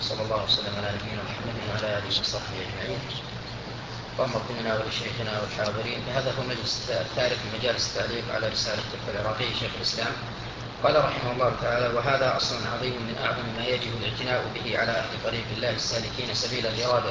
صلى الله وسلم على نبينا محمد وعلى آله وصحبه أجمعين. اللهم اغفر لنا ولشيخنا والحاضرين. هذا هو المجلس الثالث من مجالس التعليق على رسالة الدكتور العراقي شيخ الإسلام. قال رحمه الله تعالى: وهذا أصل عظيم من أعظم ما يجب الاعتناء به على أهل طريق الله السالكين سبيل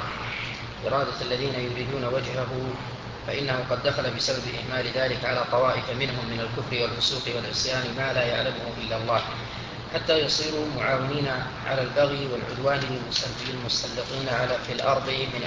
إرادة الذين يريدون وجهه، فإنه قد دخل بسبب إهمال ذلك على طوائف منهم من الكفر والفسوق والعصيان ما لا يعلمه إلا الله، حتى يصيروا معاونين على البغي والعدوان للمسلطين في الأرض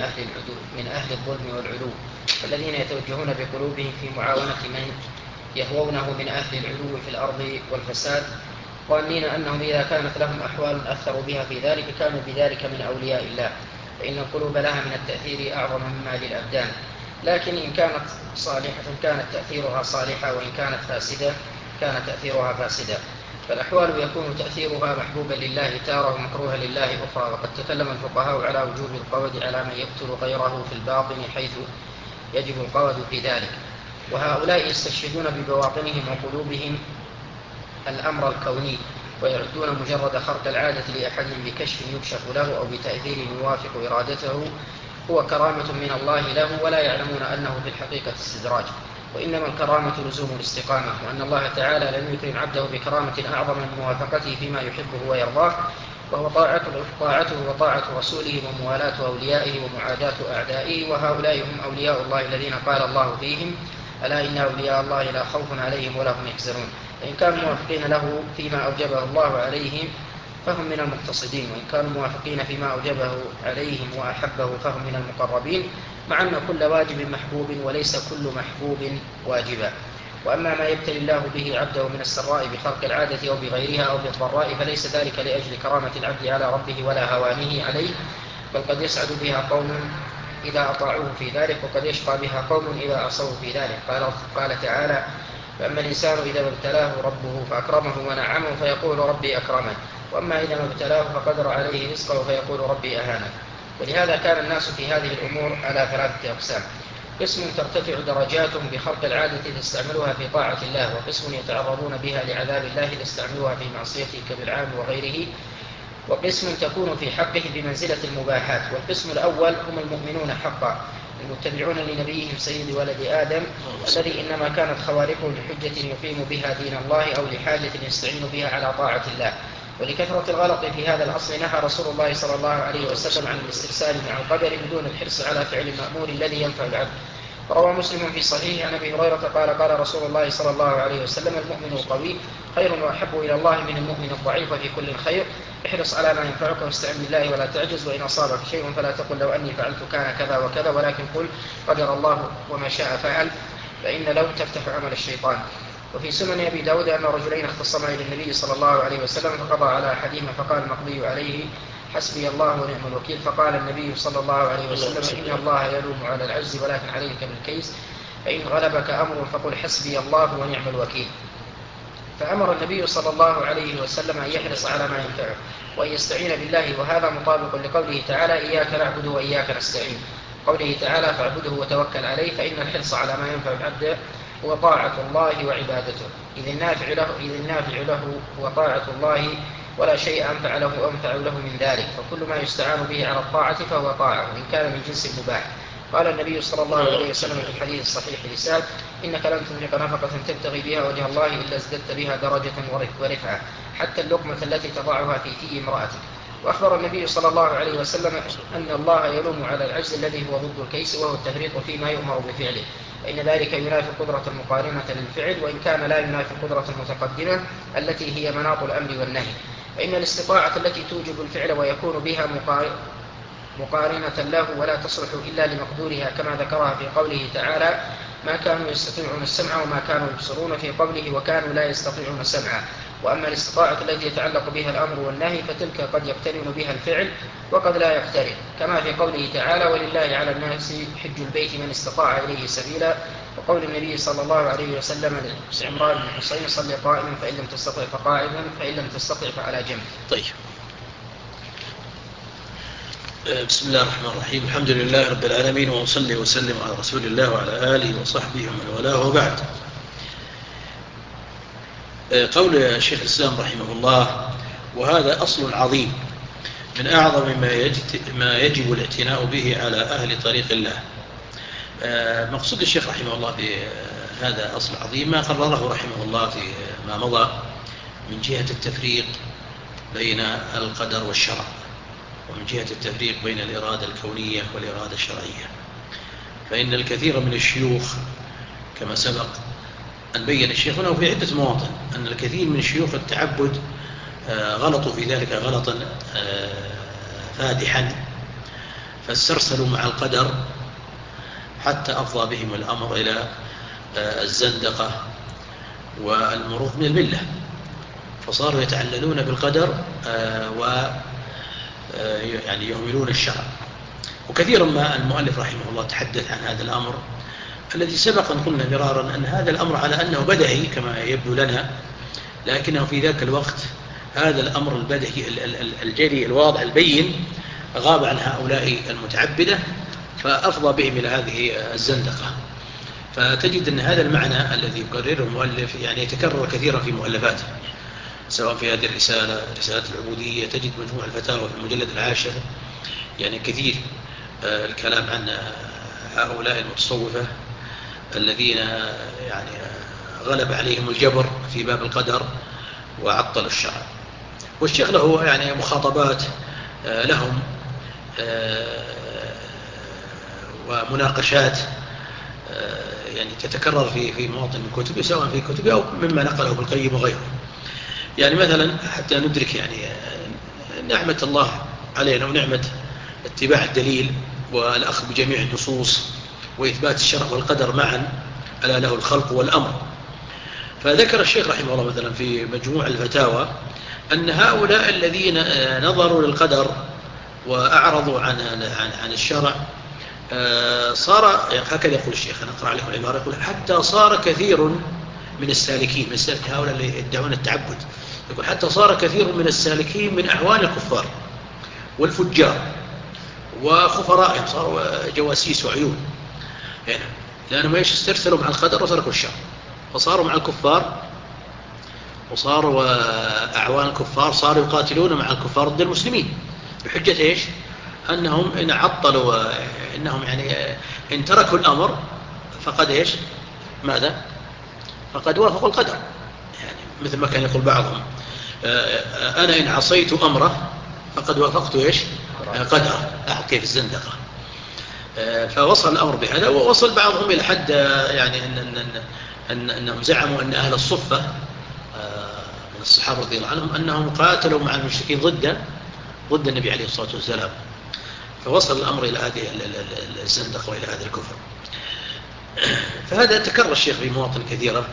من أهل الظلم والعلو، الذين يتوجهون بقلوبهم في معاونة من يهوونه من أهل العلو في الأرض والفساد، ظانين أنهم إذا كانت لهم أحوال أثروا بها في ذلك كانوا بذلك من أولياء الله، فإن القلوب لها من التأثير أعظم مما للأبدان. لكن إن كانت صالحة كانت تأثيرها صالحة، وإن كانت فاسدة كان تأثيرها فاسدا. فالأحوال يكون تأثيرها محبوبا لله تارة ومكروها لله أخرى. وقد تكلم الفقهاء على وجوب القود على من يقتل غيره في الباطن، حيث يجب القود في ذلك، وهؤلاء يستشهدون ببواطنهم وقلوبهم الأمر الكوني، ويعدون مجرد خرق العادة لأحد بكشف يكشف له أو بتأثير يوافق إرادته هو كرامة من الله له، ولا يعلمون أنه في الحقيقة استدراج، وإنما الكرامة لزوم الاستقامة، وأن الله تعالى لم يكرم عبده بكرامة أعظم من موافقته فيما يحبه ويرضاه، وهو طاعته وطاعة رسوله وموالاة أوليائه ومعاداة أعدائه، وهؤلاء هم أولياء الله الذين قال الله فيهم: ألا إن أولياء الله لا خوف عليهم ولا هم يحزنون. فإن كانوا موافقين له فيما أوجبه الله عليهم فهم من المقتصدين، وإن كانوا موافقين فيما أوجبه عليهم وأحبه فهم من المقربين، مع أن كل واجب محبوب وليس كل محبوب واجبا. وأما ما يبتلي الله به عبده من السراء بخرق العادة أو بغيرها أو بالضراء، فليس ذلك لأجل كرامة العبد على ربه ولا هوانه عليه، بل قد يسعد بها قوم إذا أطاعوه في ذلك، وقد يشقى بها قوم إذا عصوه في ذلك. قال تعالى: فأما الإنسان إذا ما ابتلاه ربه فأكرمه ونعمه فيقول ربي أكرمن، وأما إذا ما ابتلاه فقدر عليه رزقه فيقول ربي أهانن. ولهذا كان الناس في هذه الأمور على ثلاثة أقسام: قسم ترتفع درجاتهم بخرق العادة تستعملها في طاعة الله، وقسم يتعرضون بها لعذاب الله تستعملها في معصيته كبالعام وغيره، وقسم تكون في حقه بمنزلة المباحات. والقسم الأول هم المؤمنون حقا المتبعون لنبيهم سيد ولد آدم، الذي إنما كانت خوارقه لحجة يقيم بها دين الله أو لحاجة يستعين بها على طاعة الله. ولكثرة الغلط في هذا الأصل نهى رسول الله صلى الله عليه وسلم عن الاسترسال مع القدر بدون الحرص على فعل المأمور الذي ينفع العبد. روى مسلم في صحيح عن أبي هريرة قال: قال رسول الله صلى الله عليه وسلم: المؤمن القوي خير وأحب إلى الله من المؤمن الضعيف في كل خير. احرص على ما ينفعك واستعن بالله ولا تعجز، وإن أصابك شيء فلا تقل لو أني فعلت كان كذا وكذا، ولكن قل قدر الله وما شاء فعل، فإن لو تفتح عمل الشيطان. وفي سنن أبي داود أن رجلين اختصما إلى النبي صلى الله عليه وسلم فقضى على أحدهما فقال المقضي عليه: حسبي الله ونعم الوكيل. فقال النبي صلى الله عليه وسلم: إن الله يلوم على العجز ولكن عليك بالكيس، فإن غلبك أمر فقل حسبي الله ونعم الوكيل. فأمر النبي صلى الله عليه وسلم أن يحرص على ما ينفعه وأن يستعين بالله، وهذا مطابق لقوله تعالى: إياك نعبد وإياك نستعين. قوله تعالى: فاعبده وتوكل عليه، فإن الحرص على ما ينفع العبد هو طاعة الله وعبادته، إذ النافع له هو طاعة الله، ولا شيء أنفع له من ذلك، فكل ما يستعان به على الطاعة فهو طاعة وإن كان من جنس المباح. قال النبي صلى الله عليه وسلم في الحديث الصحيح لسعد: إنك لن تنفق نفقة تبتغي بها وجه الله إلا ازددت بها درجة ورفعة، حتى اللقمة التي تضعها في امرأتك. وأخبر النبي صلى الله عليه وسلم أن الله يلوم على العجز الذي هو ضد الكيس، وهو التفريط فيما يؤمر بفعله، فإن ذلك ينافي القدرة المقارنة للفعل، وإن كان لا ينافي القدرة المتقدمة التي هي مناط الأمر والنهي. فإن الاستطاعة التي توجب الفعل ويكون بها مقارنة له ولا تصلح إلا لمقدورها، كما ذكرها في قوله تعالى: ما كانوا يستطيعون السمع وما كانوا يبصرون، في قوله: وكانوا لا يستطيعون سمعا. وأما الاستطاعة التي يتعلق بها الأمر والنهي فتلك قد يقترن بها الفعل وقد لا يقترن، كما في قوله تعالى: ولله على الناس حج البيت من استطاع إليه سبيلا، وقول النبي صلى الله عليه وسلم لعمران بن حسين: صل قائما فإن لم تستطع فقاعدا فإن لم تستطع فعلى جنب. طيب، بسم الله الرحمن الرحيم. الحمد لله رب العالمين، وأصلي وسلم على رسول الله وعلى آله وصحبه ومن والاه، وبعد. قول الشيخ الإسلام رحمه الله: وهذا أصل عظيم من أعظم ما يجب الاعتناء به على أهل طريق الله. مقصود الشيخ رحمه الله في هذا أصل عظيم ما قرره رحمه الله في ما مضى من جهة التفريق بين القدر والشرع، ومن جهة التفريق بين الإرادة الكونية والإرادة الشرعية. فإن الكثير من الشيوخ كما سبق أن بين الشيخ هنا في عدة مواطن أن الكثير من الشيوخ التعبد غلطوا في ذلك غلطا فادحا، فاسترسلوا مع القدر حتى أفضى بهم الأمر إلى الزندقة والمروق من الملة، فصاروا يتعللون بالقدر يعني يهملون الشرع. وكثيرا ما المؤلف رحمه الله تحدث عن هذا الأمر الذي سبق أن قلنا مرارا أن هذا الأمر على أنه بدهي كما يبدو لنا، لكنه في ذاك الوقت هذا الأمر البدهي الجلي الواضح البين غاب عن هؤلاء المتعبدة، فأفضى بهم إلى هذه الزندقة. فتجد أن هذا المعنى الذي يقرره المؤلف يعني يتكرر كثيرا في مؤلفاته، سواء في هذه الرسالة العبودية، تجد مجموع الفتاوى في المجلد 10 يعني كثير الكلام عن هؤلاء المتصوفة الذين يعني غلب عليهم الجبر في باب القدر وعطلوا الشرع. والشيخ له يعني مخاطبات لهم ومناقشات يعني تتكرر في مواطن من كتبه، سواء في كتبه أو مما نقله ابن القيم وغيره. يعني مثلا حتى ندرك يعني نعمة الله علينا ونعمة اتباع الدليل والأخذ بجميع النصوص وإثبات الشرع والقدر معا، ألا له الخلق والأمر. فذكر الشيخ رحمه الله مثلا في مجموع الفتاوى أن هؤلاء الذين نظروا للقدر وأعرضوا عن الشرع صار هكذا يقول الشيخ، أنا أقرأ عليكم العبارة، يقول حتى صار كثير من السالكين، من السالكين هؤلاء اللي يدعون التعبد، يقول حتى صار كثير من السالكين من أعوان الكفار والفجار وخفرائهم، صاروا جواسيس وعيون يعني، لأنهم استرسلوا مع القدر وتركوا الشرع، فصاروا مع الكفار وصاروا أعوان الكفار، صاروا يقاتلون مع الكفار ضد المسلمين بحجة إيش؟ أنهم إن عطلوا، إنهم يعني إن تركوا الأمر فقد إيش؟ ماذا؟ فقد وافقوا القدر، يعني مثل ما كان يقول بعضهم أنا إن عصيت أمره فقد وافقت إيش؟ قدر. كيف الزندقة. فوصل الأمر بهذا، ووصل بعضهم إلى حد يعني أنهم زعموا أن أهل الصفة من الصحابة رضي الله عنهم أنهم قاتلوا مع المشركين ضد النبي عليه الصلاة والسلام، فوصل الأمر إلى هذه الزندقة وإلى هذا الكفر. فهذا تكرر الشيخ في مواطن كثيرة.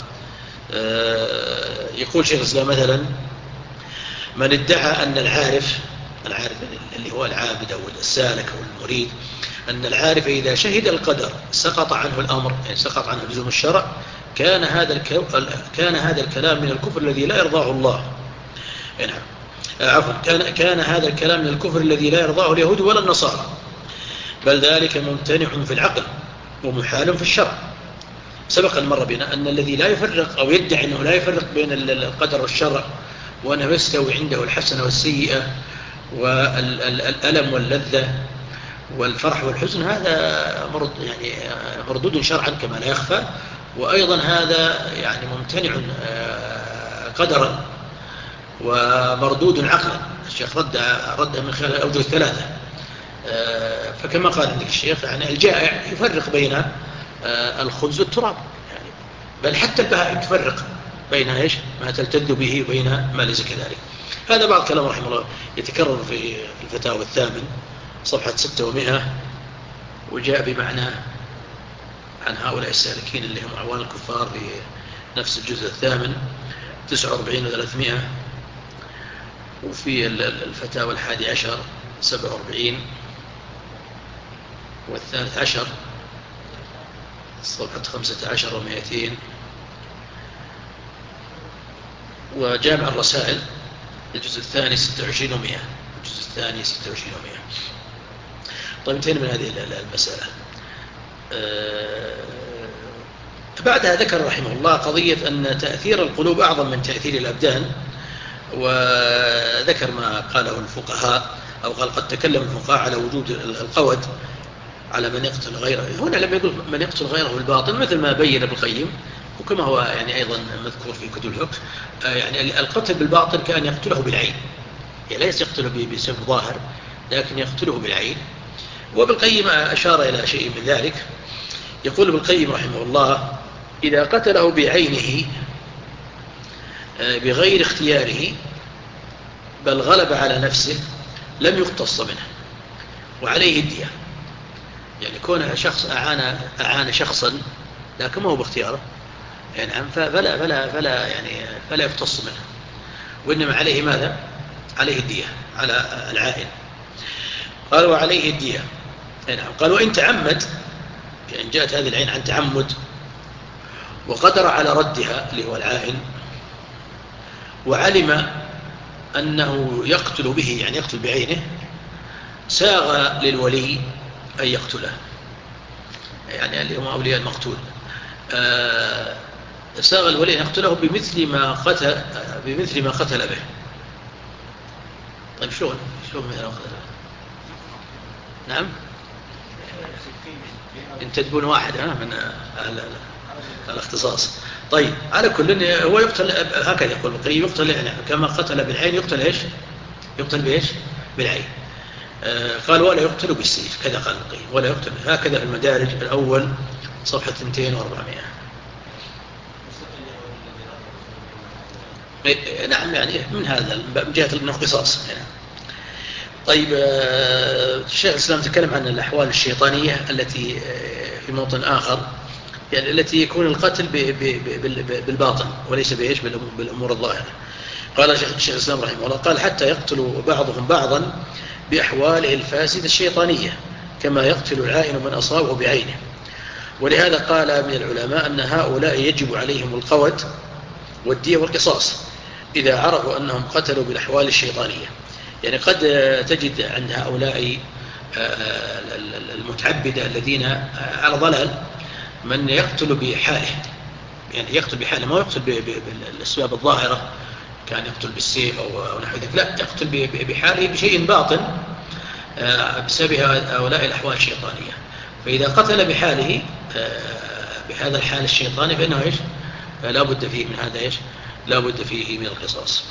يقول شيخ الإسلام مثلا من ادعى أن العارف اللي هو العابد أو السالك أو المريد، أن العارف إذا شهد القدر سقط عنه الأمر، يعني سقط عنه لزوم الشرع، كان هذا الكلام من الكفر الذي لا يرضاه الله. يعني عفوا، كان هذا الكلام من الكفر الذي لا يرضاه اليهود ولا النصارى، بل ذلك ممتنع في العقل ومحال في الشرع. سبق المرة بنا أن الذي لا يفرق أو يدعي أنه لا يفرق بين القدر والشرع، وأنه يستوي عنده الحسنة والسيئة والألم واللذة والفرح والحزن، هذا يعني مردود شرعا كما لا يخفى، وأيضا هذا يعني ممتنع قدرا ومردود عقلا. الشيخ رد من خلال الأوجه الثلاثة. فكما قال عندك الشيخ يعني الجائع يفرق بين الخبز والتراب، يعني بل حتى البهائم تفرق بين إيش ما تلتذ به وبين ما ليس كذلك. هذا بعض كلام رحمه الله يتكرر في الفتاوى 8 صفحة 600، وجاء بمعنى عن هؤلاء السالكين اللي هم أعوان الكفار في نفس الجزء 8 49 و300، وفي الفتاوى 11 47 و13 صفحة 15 و200، وجامع الرسائل الجزء الثاني 26 و100، الجزء الثاني 26 و100. طيب انتهينا من هذه المسألة. بعدها ذكر رحمه الله قضية أن تأثير القلوب أعظم من تأثير الأبدان، وذكر ما قاله الفقهاء أو قال قد تكلم الفقهاء على وجود القود على من يقتل غيره. هنا لم يقل من يقتل غيره بالباطل، مثل ما بين ابن القيم وكما هو يعني أيضا مذكور في كتب الفقه. يعني القتل بالباطل كان يقتله بالعين، يعني ليس يقتله بسبب ظاهر، لكن يقتله بالعين. وابن القيم أشار إلى شيء من ذلك. يقول ابن القيم رحمه الله: إذا قتله بعينه بغير اختياره بل غلب على نفسه لم يقتص منه وعليه الدية. يعني كون شخص أعان شخصا لكن ما هو باختياره، يعني فلا يقتص منه، وإنما عليه ماذا؟ عليه الدية على العائن. قال: وعليه الدية. قال: وإن تعمد، يعني جاءت هذه العين عن تعمد وقدر على ردها اللي هو العائن، وعلم أنه يقتل به، يعني يقتل بعينه، ساغ للولي أن يقتله، يعني اللي هم أولياء المقتول، ساغ الولي أن يقتله بمثل ما قتل به. طيب شلون مثل ما قتل به؟ نعم، إن تدبون واحد من الاختصاص. طيب على كل هو يقتل هكذا، يقول القيم يقتل يعني كما قتل بالعين يقتل إيش؟ يقتل بإيش؟ بالعين. قال: ولا يقتل بالسيف، كذا قال القيم، ولا يقتل. هكذا في المدارج الأول صفحة 200 و400. نعم، يعني من هذا من جهة القصاص يعني. طيب الشيخ الإسلام تكلم عن الأحوال الشيطانية التي في موطن آخر، يعني التي يكون القتل بالباطن وليس بإيش؟ بالأمور الظاهرة. قال شيخ الإسلام رحمه الله: قال: حتى يقتل بعضهم بعضا بأحواله الفاسدة الشيطانية كما يقتل العائن من أصابه بعينه. ولهذا قال من العلماء أن هؤلاء يجب عليهم القود والدية والقصاص إذا عرفوا أنهم قتلوا بالأحوال الشيطانية. يعني قد تجد عند هؤلاء المتعبدة الذين على ضلال من يقتل بحاله، يعني يقتل بحاله، ما يقتل بالأسباب الظاهرة، كان يقتل بالسيف أو نحو ذلك، لا، يقتل بحاله بشيء باطن بسبب هؤلاء الأحوال الشيطانية. فإذا قتل بحاله بهذا الحال الشيطاني فإنه إيش؟ لا بد فيه من هذا إيش؟ لا بد فيه من القصاص.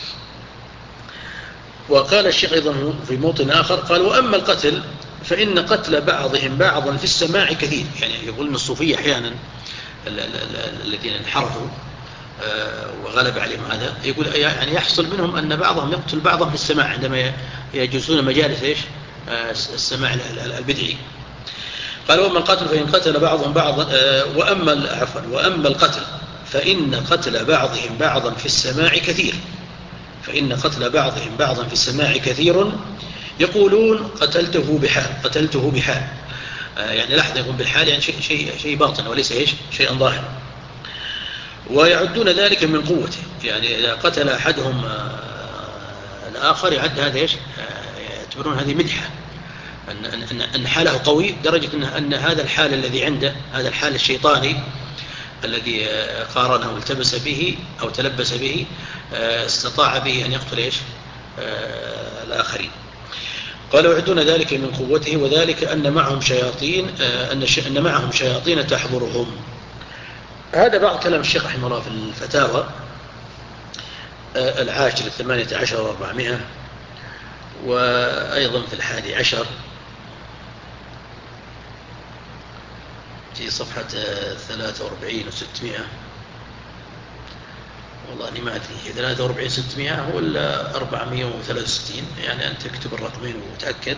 وقال الشيخ أيضا في موطن آخر قال: وأما القتل فإن قتل بعضهم بعضا في السماع كثير. يعني يقول أن الصوفية أحيانا الذين انحرفوا وغلب عليهم هذا، يقول يعني يحصل منهم أن بعضهم يقتل بعضهم في السماع عندما يجلسون مجالس إيش؟ السماع البدعي. قال: وأما القتل فإن قتل بعضهم بعضا وأما القتل فإن قتل بعضهم بعضا في السماع كثير. فإن قتل بعضهم بعضا في السماع كثير، يقولون قتلته بحال يعني لحظة، يقول بالحال يعني شيء باطن وليس إيش؟ شيئا ظاهرا. ويعدون ذلك من قوته، يعني إذا قتل أحدهم الآخر يعد هذا إيش؟ يعتبرون هذه مدحة، أن حاله قوي درجة أن هذا الحال الذي عنده، هذا الحال الشيطاني الذي قارنه والتبس به أو تلبس به، استطاع به أن يقتل إيش؟ الآخرين. قالوا: يعدون ذلك من قوته، وذلك أن معهم شياطين تحضرهم. هذا بعض كلام الشيخ رحمه الله في الفتاوى العاشر 18 و400، وأيضا في 11 في صفحة 43 و600. والله أني ما أدري 43 600 ولا 463، يعني أنت اكتب الرقمين وتأكد.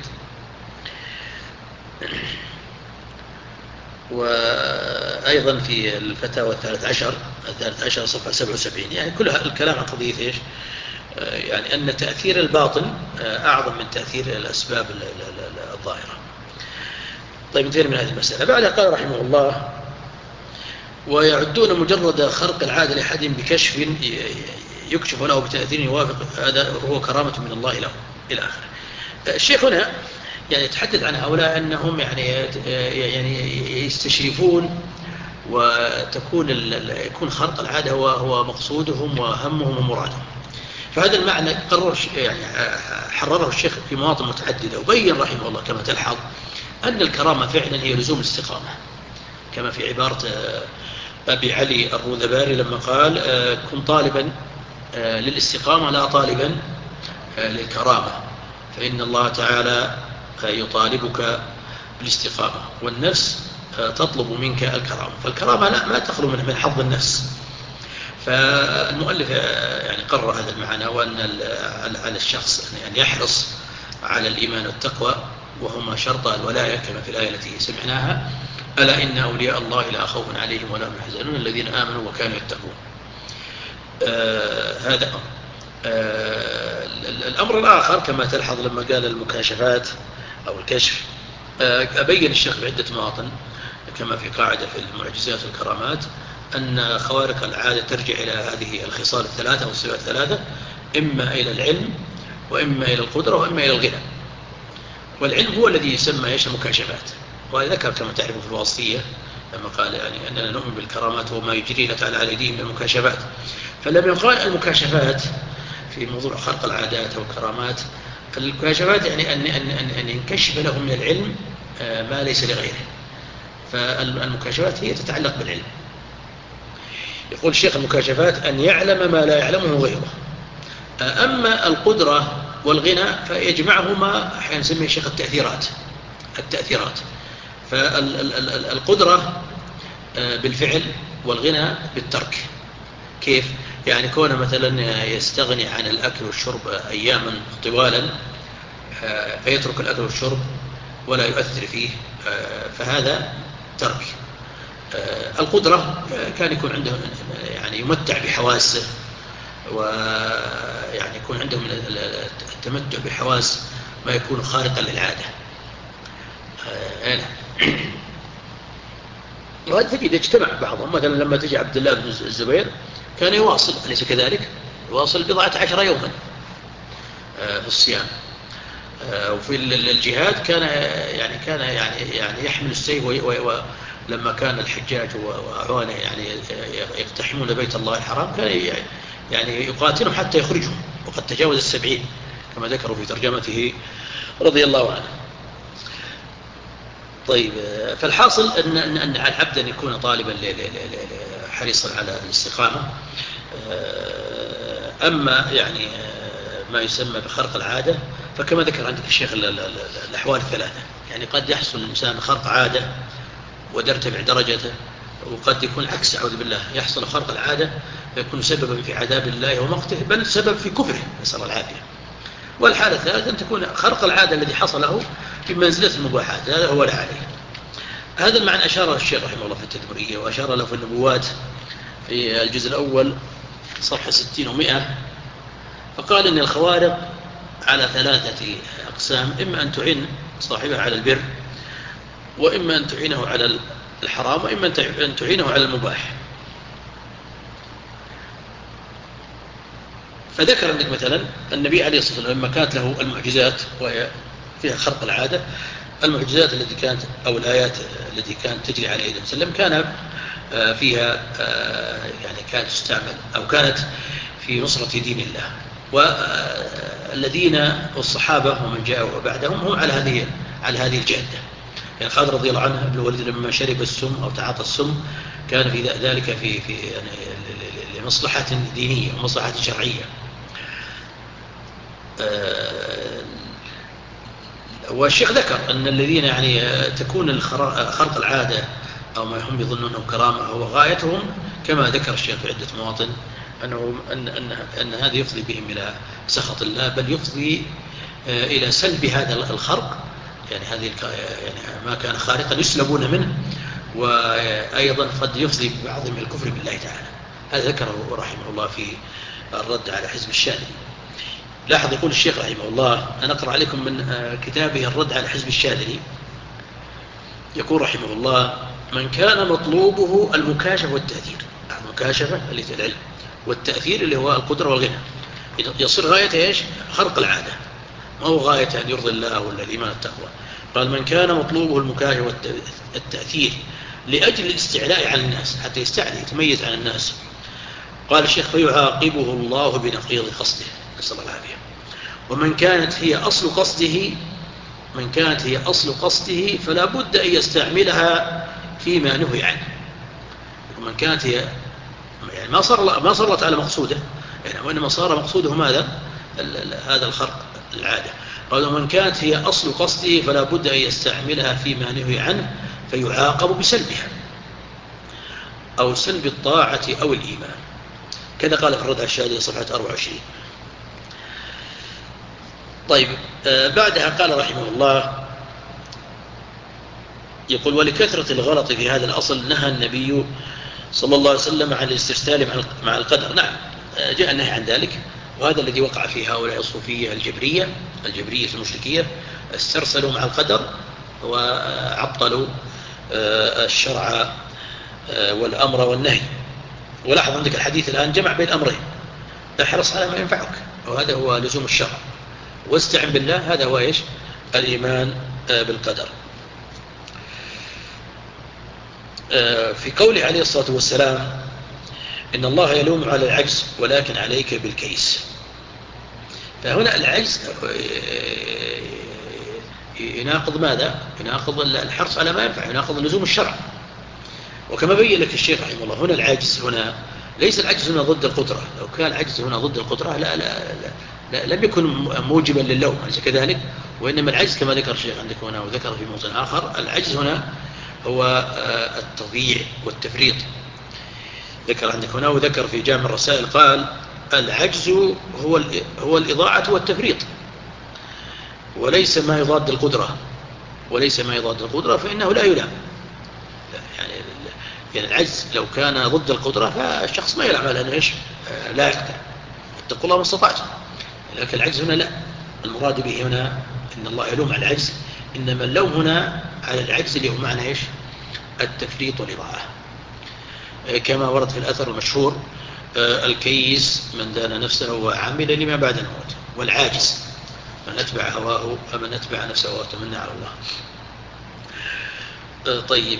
وأيضا في الفتاوى 13 صفحة 77. يعني كل الكلام عن قضية إيش؟ يعني أن تأثير الباطن أعظم من تأثير الأسباب الظاهرة. طيب انتهينا من هذه المسألة. بعدها قال رحمه الله: ويعدون مجرد خرق العادة لأحدهم بكشف يكشف له بتأثير يوافق هذا هو كرامة من الله له، إلى آخره. الشيخ هنا يعني يتحدث عن هؤلاء أنهم يعني يستشرفون، يكون خرق العادة هو مقصودهم وهمهم ومرادهم. فهذا المعنى يعني حرره الشيخ في مواطن متعددة، وبين رحمه الله كما تلحظ أن الكرامة فعلا هي لزوم الاستقامة، كما في عبارة أبي علي الروذباري لما قال كن طالبا للاستقامة لا طالبا للكرامة، فإن الله تعالى يطالبك بالاستقامة، والنفس تطلب منك الكرامة، فالكرامة لا ما تخلو من حظ النفس. فالمؤلف يعني قرر هذا المعنى، وأن على الشخص أن يحرص على الإيمان والتقوى، وهما شرطا الولاية كما في الآية التي سمعناها: ألا إن أولياء الله لا خوف عليهم ولا هم يحزنون الذين آمنوا وكانوا يتقون. هذا الأمر الآخر كما تلحظ لما قال المكاشفات أو الكشف، أبين الشيخ بعدة مواطن كما في قاعدة في المعجزات والكرامات أن خوارق العادة ترجع إلى هذه الخصال الثلاثة والصفات الثلاثة، إما إلى العلم وإما إلى القدرة وإما إلى الغنى. والعلم هو الذي يسمى مكاشفات، وذكر كما تعرف في الواسطية لما قال يعني أننا نؤمن بالكرامات وما يجرينا تعالى على أيديهم من المكاشفات. فلم يقال المكاشفات في موضوع خلق العادات والكرامات، المكاشفات يعني أن ينكشف له من العلم ما ليس لغيره، فالمكاشفات هي تتعلق بالعلم. يقول الشيخ المكاشفات أن يعلم ما لا يعلمه غيره. أما القدرة والغنى فيجمعهما أحيانا نسميه الشيخ التأثيرات. فالقدرة بالفعل والغنى بالترك. كيف؟ يعني كونه مثلا يستغني عن الأكل والشرب أياما طوالا فيترك الأكل والشرب ولا يؤثر فيه، فهذا ترك. القدرة كان يكون عنده يعني يمتع بحواسه، ويعني يكون عنده من التمتع بحواس ما يكون خارقا للعادة. وهذا تجد اجتمع بعضهم، مثلا لما تجي عبد الله بن الزبير كان يواصل، أليس كذلك؟ يواصل 14 يوما في الصيام. وفي الجهاد كان يحمل السيف، ولما كان الحجاج وأعوانه يعني يقتحمون بيت الله الحرام كان يعني يقاتلهم حتى يخرجهم، وقد تجاوز 70 كما ذكروا في ترجمته رضي الله عنه. طيب، فالحاصل أن العبد أن يكون طالبا حريصا على الاستقامة. أما يعني ما يسمى بخرق العادة فكما ذكر عندك الشيخ الأحوال الثلاثة، يعني قد يحصل الإنسان خرق عادة وترتفع درجته، وقد يكون عكس، أعوذ بالله، يحصل خرق العادة فيكون سببا في عذاب الله ومقته، بل سبب في كفره، نسأل العافية. والحالة الثالثة أن تكون خرق العادة الذي حصل له في منزلة المباحات، هذا هو لا عليه. هذا المعنى أشار الشيخ رحمه الله في التدبرية، وأشار له في النبوات في الجزء الأول صفحة 60 و100، فقال إن الخوارق على 3 أقسام: إما أن تعين صاحبها على البر، وإما أن تعينه على الحرام، وإما أن تعينه على المباح. فذكر عندك مثلا النبي عليه الصلاة والسلام لما كانت له المعجزات وهي فيها خرق العادة، المعجزات التي كانت أو الآيات التي كانت تجري على النبي صلى الله عليه وسلم كان فيها يعني كانت تستعمل أو كانت في نصرة دين الله. والذين والصحابة ومن جاءوا بعدهم هم على هذه الجادة. يعني خالد رضي الله عنه ابن الوليد لما شرب السم أو تعاطى السم كان في ذلك في يعني لمصلحة دينية ومصلحة شرعية. والشيخ ذكر أن الذين يعني تكون خرق العادة أو ما هم يظنونه كرامة هو غايتهم، كما ذكر الشيخ في عدة مواطن أن هذا يفضي بهم إلى سخط الله، بل يفضي إلى سلب هذا الخرق، يعني هذه يعني ما كان خارقا يسلبون منه، وأيضا قد يفضي ببعضهم الكفر بالله تعالى. هذا ذكره رحمه الله في الرد على حزب الشاذلي. لاحظ يقول الشيخ رحمه الله، أنا أقرأ عليكم من كتابه الرد على حزب الشاذلي. يقول رحمه الله: من كان مطلوبه المكاشفة والتأثير، المكاشفة اللي هي العلم، والتأثير اللي هو القدرة والغنى، يصير غايته إيش؟ خرق العادة، ما هو غايته أن يرضي الله ولا الإيمان والتقوى. قال: من كان مطلوبه المكاشفة والتأثير لأجل الاستعلاء على الناس، حتى يستعلي يتميز عن الناس، قال الشيخ: فيعاقبه الله بنقيض قصده. نسأل الله العافية. ومن كانت هي أصل قصده فلا بد أن يستعملها فيما نهي عنه. ومن كانت هي يعني ما صرت على مقصوده، يعني وإنما صار مقصوده ماذا؟ هذا الخرق العادة. قال ومن كانت هي أصل قصده فلا بد أن يستعملها فيما نهي عنه فيعاقب بسلبها أو سلب الطاعة أو الإيمان. كذا قال في الردع الشادي صفحة 24. طيب بعدها قال رحمه الله يقول ولكثرة الغلط في هذا الأصل نهى النبي صلى الله عليه وسلم عن الاسترسال مع القدر. نعم جاء النهي عن ذلك، وهذا الذي وقع في هؤلاء الصوفية الجبرية المشركية، استرسلوا مع القدر وعطلوا الشرع والأمر والنهي. ولاحظ عندك الحديث الآن جمع بين أمرين، احرص على ما ينفعك وهذا هو لزوم الشرع، واستعن بالله هذا هو إيش؟ الإيمان بالقدر. في قوله عليه الصلاة والسلام إن الله يلوم على العجز ولكن عليك بالكيس، فهنا العجز يناقض ماذا؟ يناقض الحرص على ما ينفع، يناقض لزوم الشرع. وكما بين لك الشيخ رحمه الله هنا العجز هنا ليس العجز هنا ضد القدرة، لو كان العجز هنا ضد القدرة لم يكن موجبا للوم، أليس كذلك؟ وإنما العجز كما ذكر الشيخ عندك هنا وذكر في موطن آخر، العجز هنا هو التضييع والتفريط. ذكر عندك هنا وذكر في جامع الرسائل قال العجز هو الإضاعة والتفريط، وليس ما يضاد القدرة فإنه لا يلام. يعني العجز لو كان ضد القدرة فالشخص ما يلعب على أنه إيش؟ لا يقدر، اتقوا الله ما استطعتم. لكن العجز هنا لا، المراد به هنا إن الله يلوم على العجز، إنما اللوم هنا على العجز اللي هو معنى إيش؟ التفريط والإضاعة. كما ورد في الأثر المشهور الكيس من دان نفسه وعمل لما بعد الموت، والعاجز من أتبع هواه فمن أتبع نفسه وتمنى على الله. طيب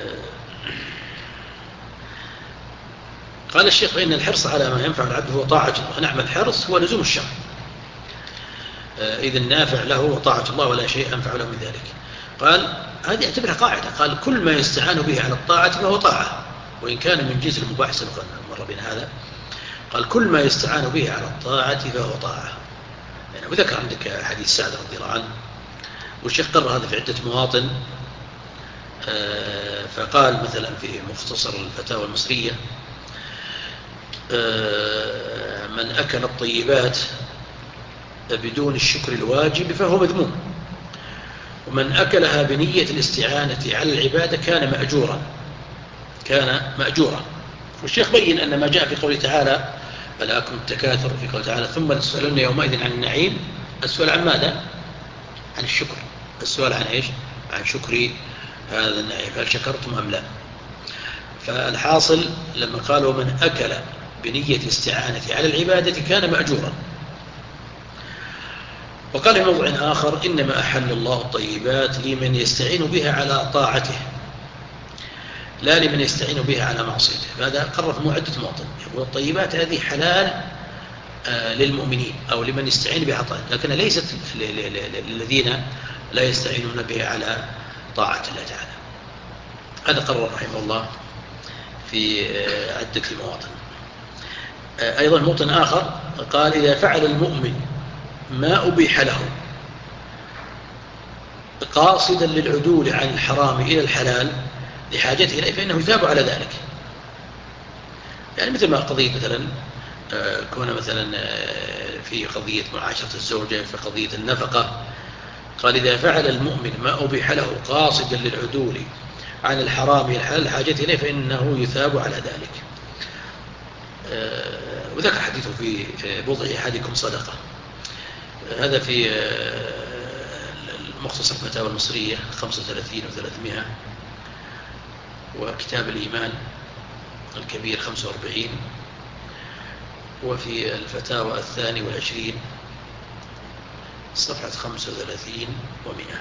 قال الشيخ فإن الحرص على ما ينفع العبد هو طاعة الله. نعم الحرص هو لزوم الشرع، إذ النافع له وطاعة الله ولا شيء أنفع له من ذلك. قال هذه اعتبرها قاعدة، قال كل ما يستعان به على الطاعة فهو طاعة وإن كان من جنس المباح. سبقا مر بنا هذا، قال كل ما يستعان به على الطاعة فهو طاعة. يعني وذكر عندك حديث سعد رضي الله عنه، والشيخ قرر هذا في عدة مواطن. فقال مثلا في مختصر الفتاوى المصرية من أكل الطيبات بدون الشكر الواجب فهو مذموم، ومن أكلها بنية الاستعانة على العبادة كان مأجورا. والشيخ بين أن ما جاء في قوله تعالى ألاكم التكاثر، في قوله تعالى ثم لتسألن يومئذ عن النعيم، السؤال عن ماذا؟ عن الشكر. السؤال عن إيش؟ عن شكر هذا النعيم، هل شكرتم أم لا؟ فالحاصل لما قالوا من أكل بنية الاستعانة على العبادة كان مأجورا. وقال في موضع آخر إنما أحل الله الطيبات لمن يستعين بها على طاعته لا لمن يستعين بها على معصيته. هذا قرر في عدة مواطن، يقول الطيبات هذه حلال للمؤمنين أو لمن يستعين بها طاعته، لكن ليست للذين لا يستعينون بها على طاعة الله تعالى. هذا قرر رحمه الله في عدة مواطن. أيضا موطن آخر قال إذا فعل المؤمن ما أبيح له قاصدا للعدول عن الحرام إلى الحلال لحاجته إليه فإنه يثاب على ذلك. يعني مثل ما قضية مثلا كون مثلا في قضية معاشرة الزوجة، في قضية النفقة، قال إذا فعل المؤمن ما أبيح له قاصدا للعدول عن الحرام إلى الحلال لحاجته إليه فإنه يثاب على ذلك. وذكر حديثه في بضع أحدكم صدقة، هذا في المختصر الفتاوى المصرية 35 و300، وكتاب الإيمان الكبير 45، وفي الفتاوى 22 صفحة 35 و100.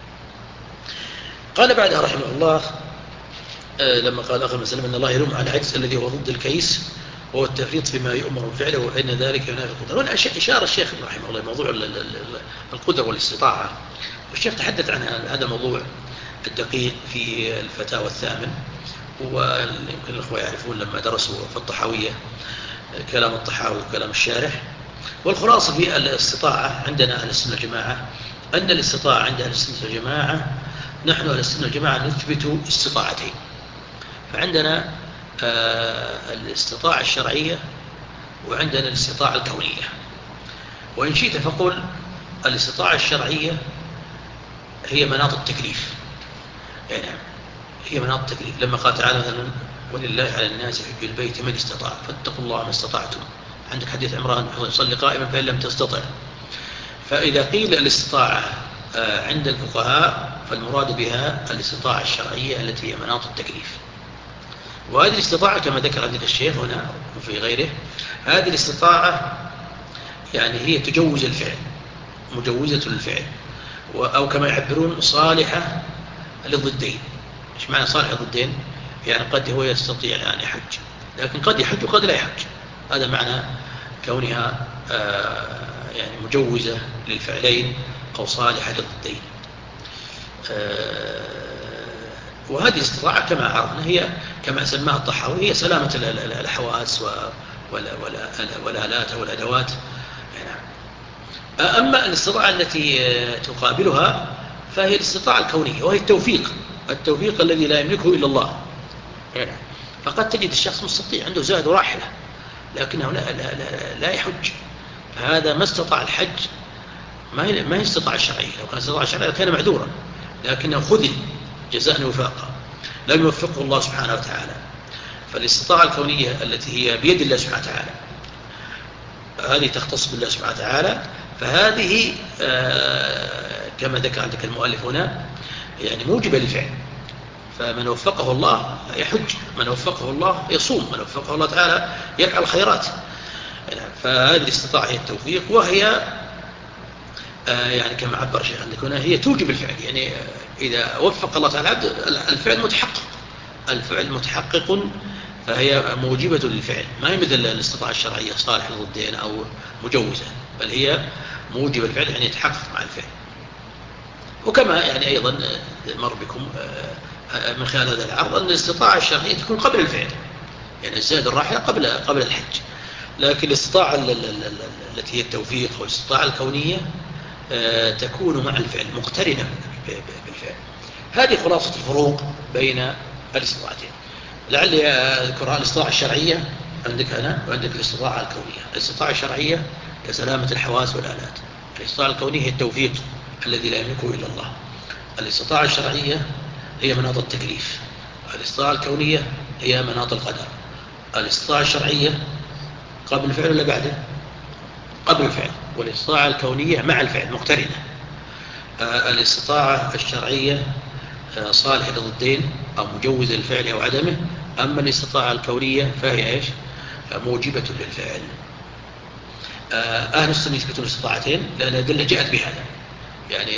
قال بعدها رحمه الله لما قال آخر مسلم إن الله يلوم على العجز الذي هو ضد الكيس وهو التفريط فيما يؤمر فعله وإن ذلك ينافي القدرة. هنا إشارة الشيخ رحمه الله موضوع القدرة والاستطاعة، والشيخ تحدث عن هذا الموضوع الدقيق في الفتاوى الثامن، ويمكن الأخوة يعرفون لما درسوا في الطحاوية كلام الطحاوي وكلام الشارح. والخلاصة في الاستطاعة عندنا أهل السنة والجماعة أن الاستطاعة عند أهل السنة والجماعة، نحن أهل السنة والجماعة نثبت استطاعتين. فعندنا الاستطاعة الشرعية وعندنا الاستطاعة الكونية. وإن شئت فقل الاستطاعة الشرعية هي مناط التكليف، يعني هي مناط التكليف. لما قال تعالى مثلا ولله على الناس حج البيت من استطاع فاتقوا الله ما استطعتم. عندك حديث عمران صلي قائما فإن لم تستطع. فإذا قيل الاستطاعة عند الفقهاء فالمراد بها الاستطاعة الشرعية التي هي مناط التكليف. وهذه الاستطاعة كما ذكر عندك الشيخ هنا وفي غيره، هذه الاستطاعة يعني هي تجوز الفعل، مجوزة للفعل، أو كما يعبرون صالحة للضدين. إيش معنى صالحة للضدين؟ يعني قد هو يستطيع أن يحج لكن قد يحج وقد لا يحج. هذا معنى كونها يعني مجوزة للفعلين أو صالحة للضدين. وهذه الاستطاعة كما عرفنا هي كما سماها الطحاوي هي سلامة الحواس والآلات والأدوات. أما الاستطاعة التي تقابلها فهي الاستطاعة الكونية، وهي التوفيق الذي لا يملكه إلا الله. فقد تجد الشخص مستطيع عنده زاد وراحلة لكنه لا يحج، هذا ما استطاع الحج، ما هي استطاع الشرعية. لو كان استطاع الشرعية كان معذورا، لكنه خذل جزاء وفاقا لم يوفقه الله سبحانه وتعالى. فالاستطاعة الكونية التي هي بيد الله سبحانه وتعالى هذه تختص بالله سبحانه وتعالى، فهذه كما ذكر عندك المؤلف هنا يعني موجبة للفعل. فمن وفقه الله يحج، من وفقه الله يصوم، من وفقه الله تعالى يفعل الخيرات. فهذه الاستطاعة هي التوفيق، وهي يعني كما عبر شيخ عندك هنا هي توجب الفعل. يعني إذا وفق الله تعالى العبد الفعل متحقق، الفعل متحقق، فهي موجبة للفعل. ما هي مثل الاستطاعة الشرعية صالح للضدين أو مجوزة، بل هي موجب الفعل يعني يتحقق مع الفعل. وكما يعني أيضا مر بكم من خلال هذا العرض أن الاستطاعة الشرعية تكون قبل الفعل، يعني الزاد الراحلة قبل الحج. لكن الاستطاعة التي هي التوفيق أو الاستطاعة الكونية تكون مع الفعل مقترنة بالفعل. هذه خلاصة الفروق بين الاستطاعتين. لعلي أذكرها. الاستطاعة الشرعية عندك هنا وعندك الاستطاعة الكونية. الاستطاعة الشرعية كسلامة الحواس والآلات، الاستطاعة الكونية هي التوفيق الذي لا يملكه إلا الله. الاستطاعة الشرعية هي مناط التكليف، الاستطاعة الكونية هي مناط القدر. الاستطاعة الشرعية قبل الفعل ولا بعده؟ قبل الفعل. والاستطاعة الكونية مع الفعل مقترنة. الاستطاعة الشرعية صالحة للضدين أو مجوزة للفعل أو عدمه. أما الاستطاعة الكونية فهي إيش؟ موجبة للفعل. أهل السنة يثبتون الاستطاعتين لأن الأدلة جاءت بهذا، يعني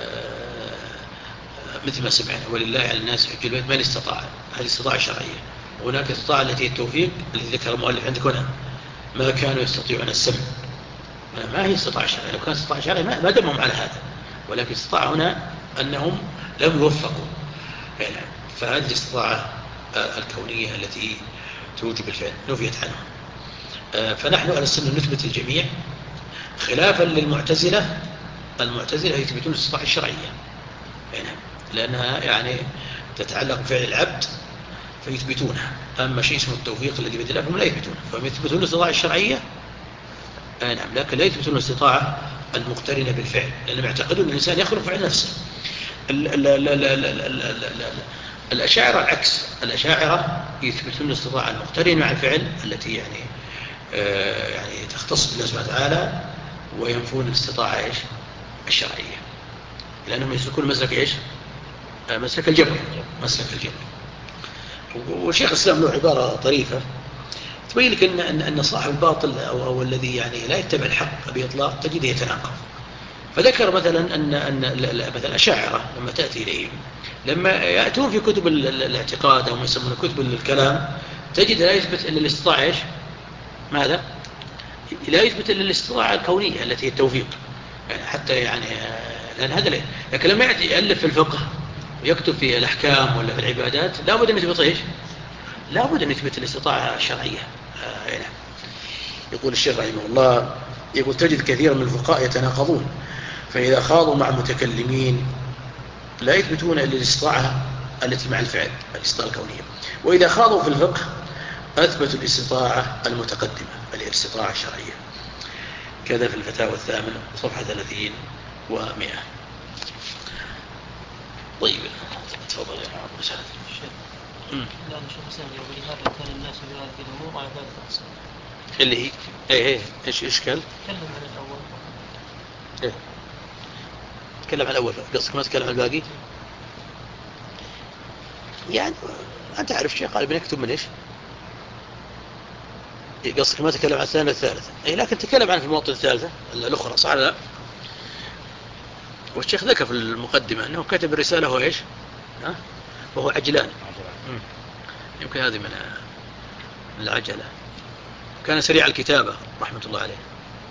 مثل ما سمعنا ولله على الناس حج البيت من استطاع، هذه استطاعة شرعية. وهناك استطاعة التي هي التوفيق التي ذكر المؤلف عندك هنا ما كانوا يستطيعون السمع، ما هي استطاعة شرعية. لو كان استطاعة شرعية ما دمهم على هذا، ولكن استطاع هنا أنهم لم يوفقوا. يعني فهذه الاستطاعة الكونية التي توجب الفعل نفيت عنهم. فنحن على السنة نثبت الجميع خلافا للمعتزلة. المعتزلة يثبتون الاستطاعة الشرعية يعني لأنها يعني تتعلق بفعل العبد فيثبتونها. أما شيء اسمه التوفيق الذي بيد الله فهم لا يثبتونه، فهم يثبتون الاستطاعة الشرعية نعم، لكن لا يثبتون الاستطاعة المقترنة بالفعل، لأنهم يعتقدون أن الإنسان يخلق فعل نفسه. الأشاعرة العكس، الأشاعرة يثبتون الاستطاعة المقترنة مع الفعل التي يعني تختص بالله سبحانه وتعالى، وينفون الاستطاعة إيش؟ الشرعية، لأنهم يسلكون مسلك إيش؟ مسلك الجبر. وشيخ الإسلام له عبارة طريفة تبين لك أن صاحب الباطل أو الذي يعني لا يتبع الحق بإطلاق تجده يتناقض. فذكر مثلا أن مثلا الأشاعرة لما تأتي إليهم لما يأتون في كتب الاعتقاد أو ما يسمونه كتب الكلام تجد لا يثبت إلا الاستطاعة إيش؟ ماذا؟ لا يثبت إلا الاستطاعة الكونية التي هي التوفيق، يعني حتى يعني لأن هذا ليه. لكن لما يأتي يألف في الفقه ويكتب في الأحكام ولا في العبادات لابد أن يثبت إيش؟ لابد أن يثبت الاستطاعة الشرعية. يعني يقول الشيخ رحمه الله، يقول تجد كثيرا من الفقهاء يتناقضون، فإذا خاضوا مع متكلمين لا يثبتون إلا الاستطاعة التي مع الفعل، الاستطاعة الكونية، وإذا خاضوا في الفقه أثبتوا الاستطاعة المتقدمة، الاستطاعة الشرعية. كذا في الفتاوى الثامنة صفحة 30 و100. طيب تفضل يا عبد الشهد. لا نشوف سامي، ولهذا كان الناس بهذه الأمور على ثلاثة أقسام. اللي هي ايش قال؟ تكلم عن الأول. ايه تكلم عن الأول، قصدك ما تكلم عن الباقي؟ يعني أنت عارف شيء قال بنكتب من إيش؟ قصدك ما تكلم عن الثانية والثالثة، أي لكن تكلم عنه في المواطن الثالثة الأخرى، صح لا؟ والشيخ ذكر في المقدمة أنه كتب الرسالة هو إيش؟ وهو عجلان. يمكن هذه من العجلة، كان سريع الكتابة رحمة الله عليه.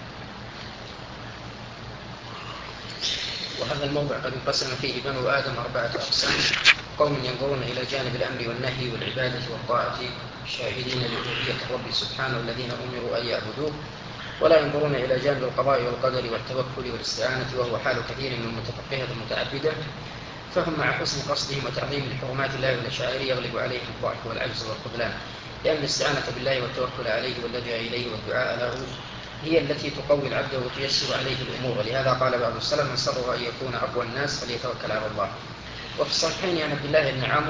وهذا الموضع قد انقسم فيه بنو آدم 4 أقسام: قوم ينظرون إلى جانب الأمر والنهي والعبادة والطاعة شاهدين لألوهية الرب سبحانه الذين أمروا أن يعبدوه، ولا ينظرون إلى جانب القضاء والقدر والتوكل والاستعانة، وهو حال كثير من المتفقهة المتعبدة، فهم مع حسن قصدهم وتعظيم لحرمات الله والشعائر يغلب عليهم الضعف والعجز والخذلان، لأن الاستعانة بالله والتوكل عليه واللجأ إليه والدعاء له هي التي تقوي العبد وتيسر عليه الأمور. لهذا قال بعض السلف: من سره أن يكون أقوى الناس فليتوكل على الله. وفي الصحيحين عن عبد الله بن عمرو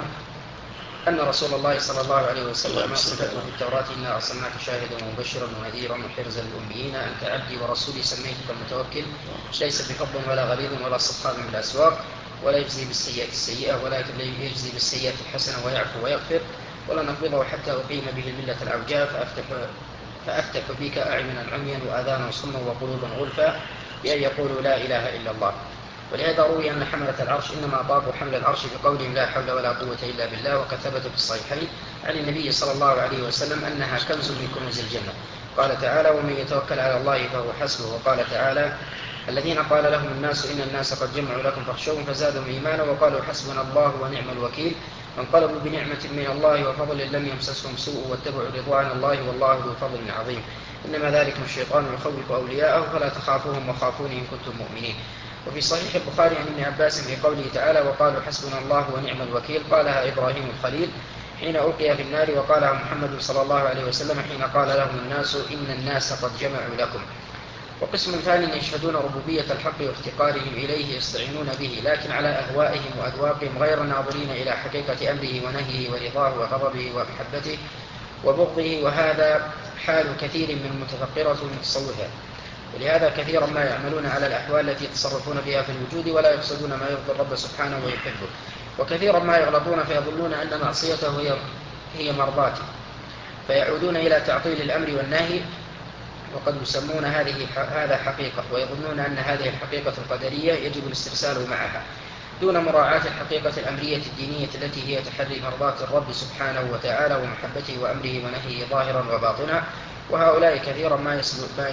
أن رسول الله صلى الله عليه وسلم صفته في التوراة: إنا أرسلناك شاهدا ومبشرا ونذيرا وحرزا للأميين، أنت عبدي ورسولي سميتك المتوكل، ليس بفض ولا غليظ ولا صخاب من الأسواق، ولا يجزي بالسيئة السيئة ولا يجزي بالسيئة الحسنة ويعفو ويغفر، ولا نقبضه حتى أقيم به الملة العوجاء فأفتح بك أعينا عميا وآذانا صما وقلوبا غلفا بأن يقولوا لا إله إلا الله. ولهذا روي أن حملة العرش إنما طاقوا حمل العرش بقولهم لا حول ولا قوة إلا بالله، وقد ثبت في الصحيحين عن النبي صلى الله عليه وسلم أنها كنز من كنوز الجنة. قال تعالى: ومن يتوكل على الله فهو حسبه. وقال تعالى: الذين قال لهم الناس إن الناس قد جمعوا لكم فاخشوهم فزادهم إيمانا وقالوا حسبنا الله ونعم الوكيل، وانقلبوا بنعمة من الله وفضل لم يمسسهم سوء واتبعوا رضوان الله والله ذو فضل عظيم، إنما ذلكم الشيطان يخوف أولياءه فلا تخافوهم وخافوني إن كنتم مؤمنين. وفي صحيح البخاري عن ابن عباس في قوله تعالى: وقالوا حسبنا الله ونعم الوكيل، قالها إبراهيم الخليل حين ألقي في النار، وقالها محمد صلى الله عليه وسلم حين قال لهم الناس إن الناس قد جمعوا لكم. وقسم ثاني يشهدون ربوبية الحق وافتقارهم إليه يستعينون به، لكن على أهوائهم وأذواقهم غير ناظرين إلى حقيقة أمره ونهيه ورضاه وغضبه ومحبته وبغضه، وهذا حال كثير من المتفقرة والمتصوفة. ولهذا كثيرا ما يعملون على الأحوال التي يتصرفون بها في الوجود ولا يقصدون ما يرضي الرب سبحانه ويحبه، وكثيرا ما يغلطون فيظنون أن معصيته هي مرضاته، فيعودون إلى تعطيل الأمر والنهي، وقد يسمون هذا حقيقة، ويظنون أن هذه الحقيقة القدرية يجب الاسترسال معها دون مراعاة الحقيقة الأمرية الدينية التي هي تحري مرضاة الرب سبحانه وتعالى ومحبته وأمره ونهيه ظاهرا وباطنا. وهؤلاء كثيرا ما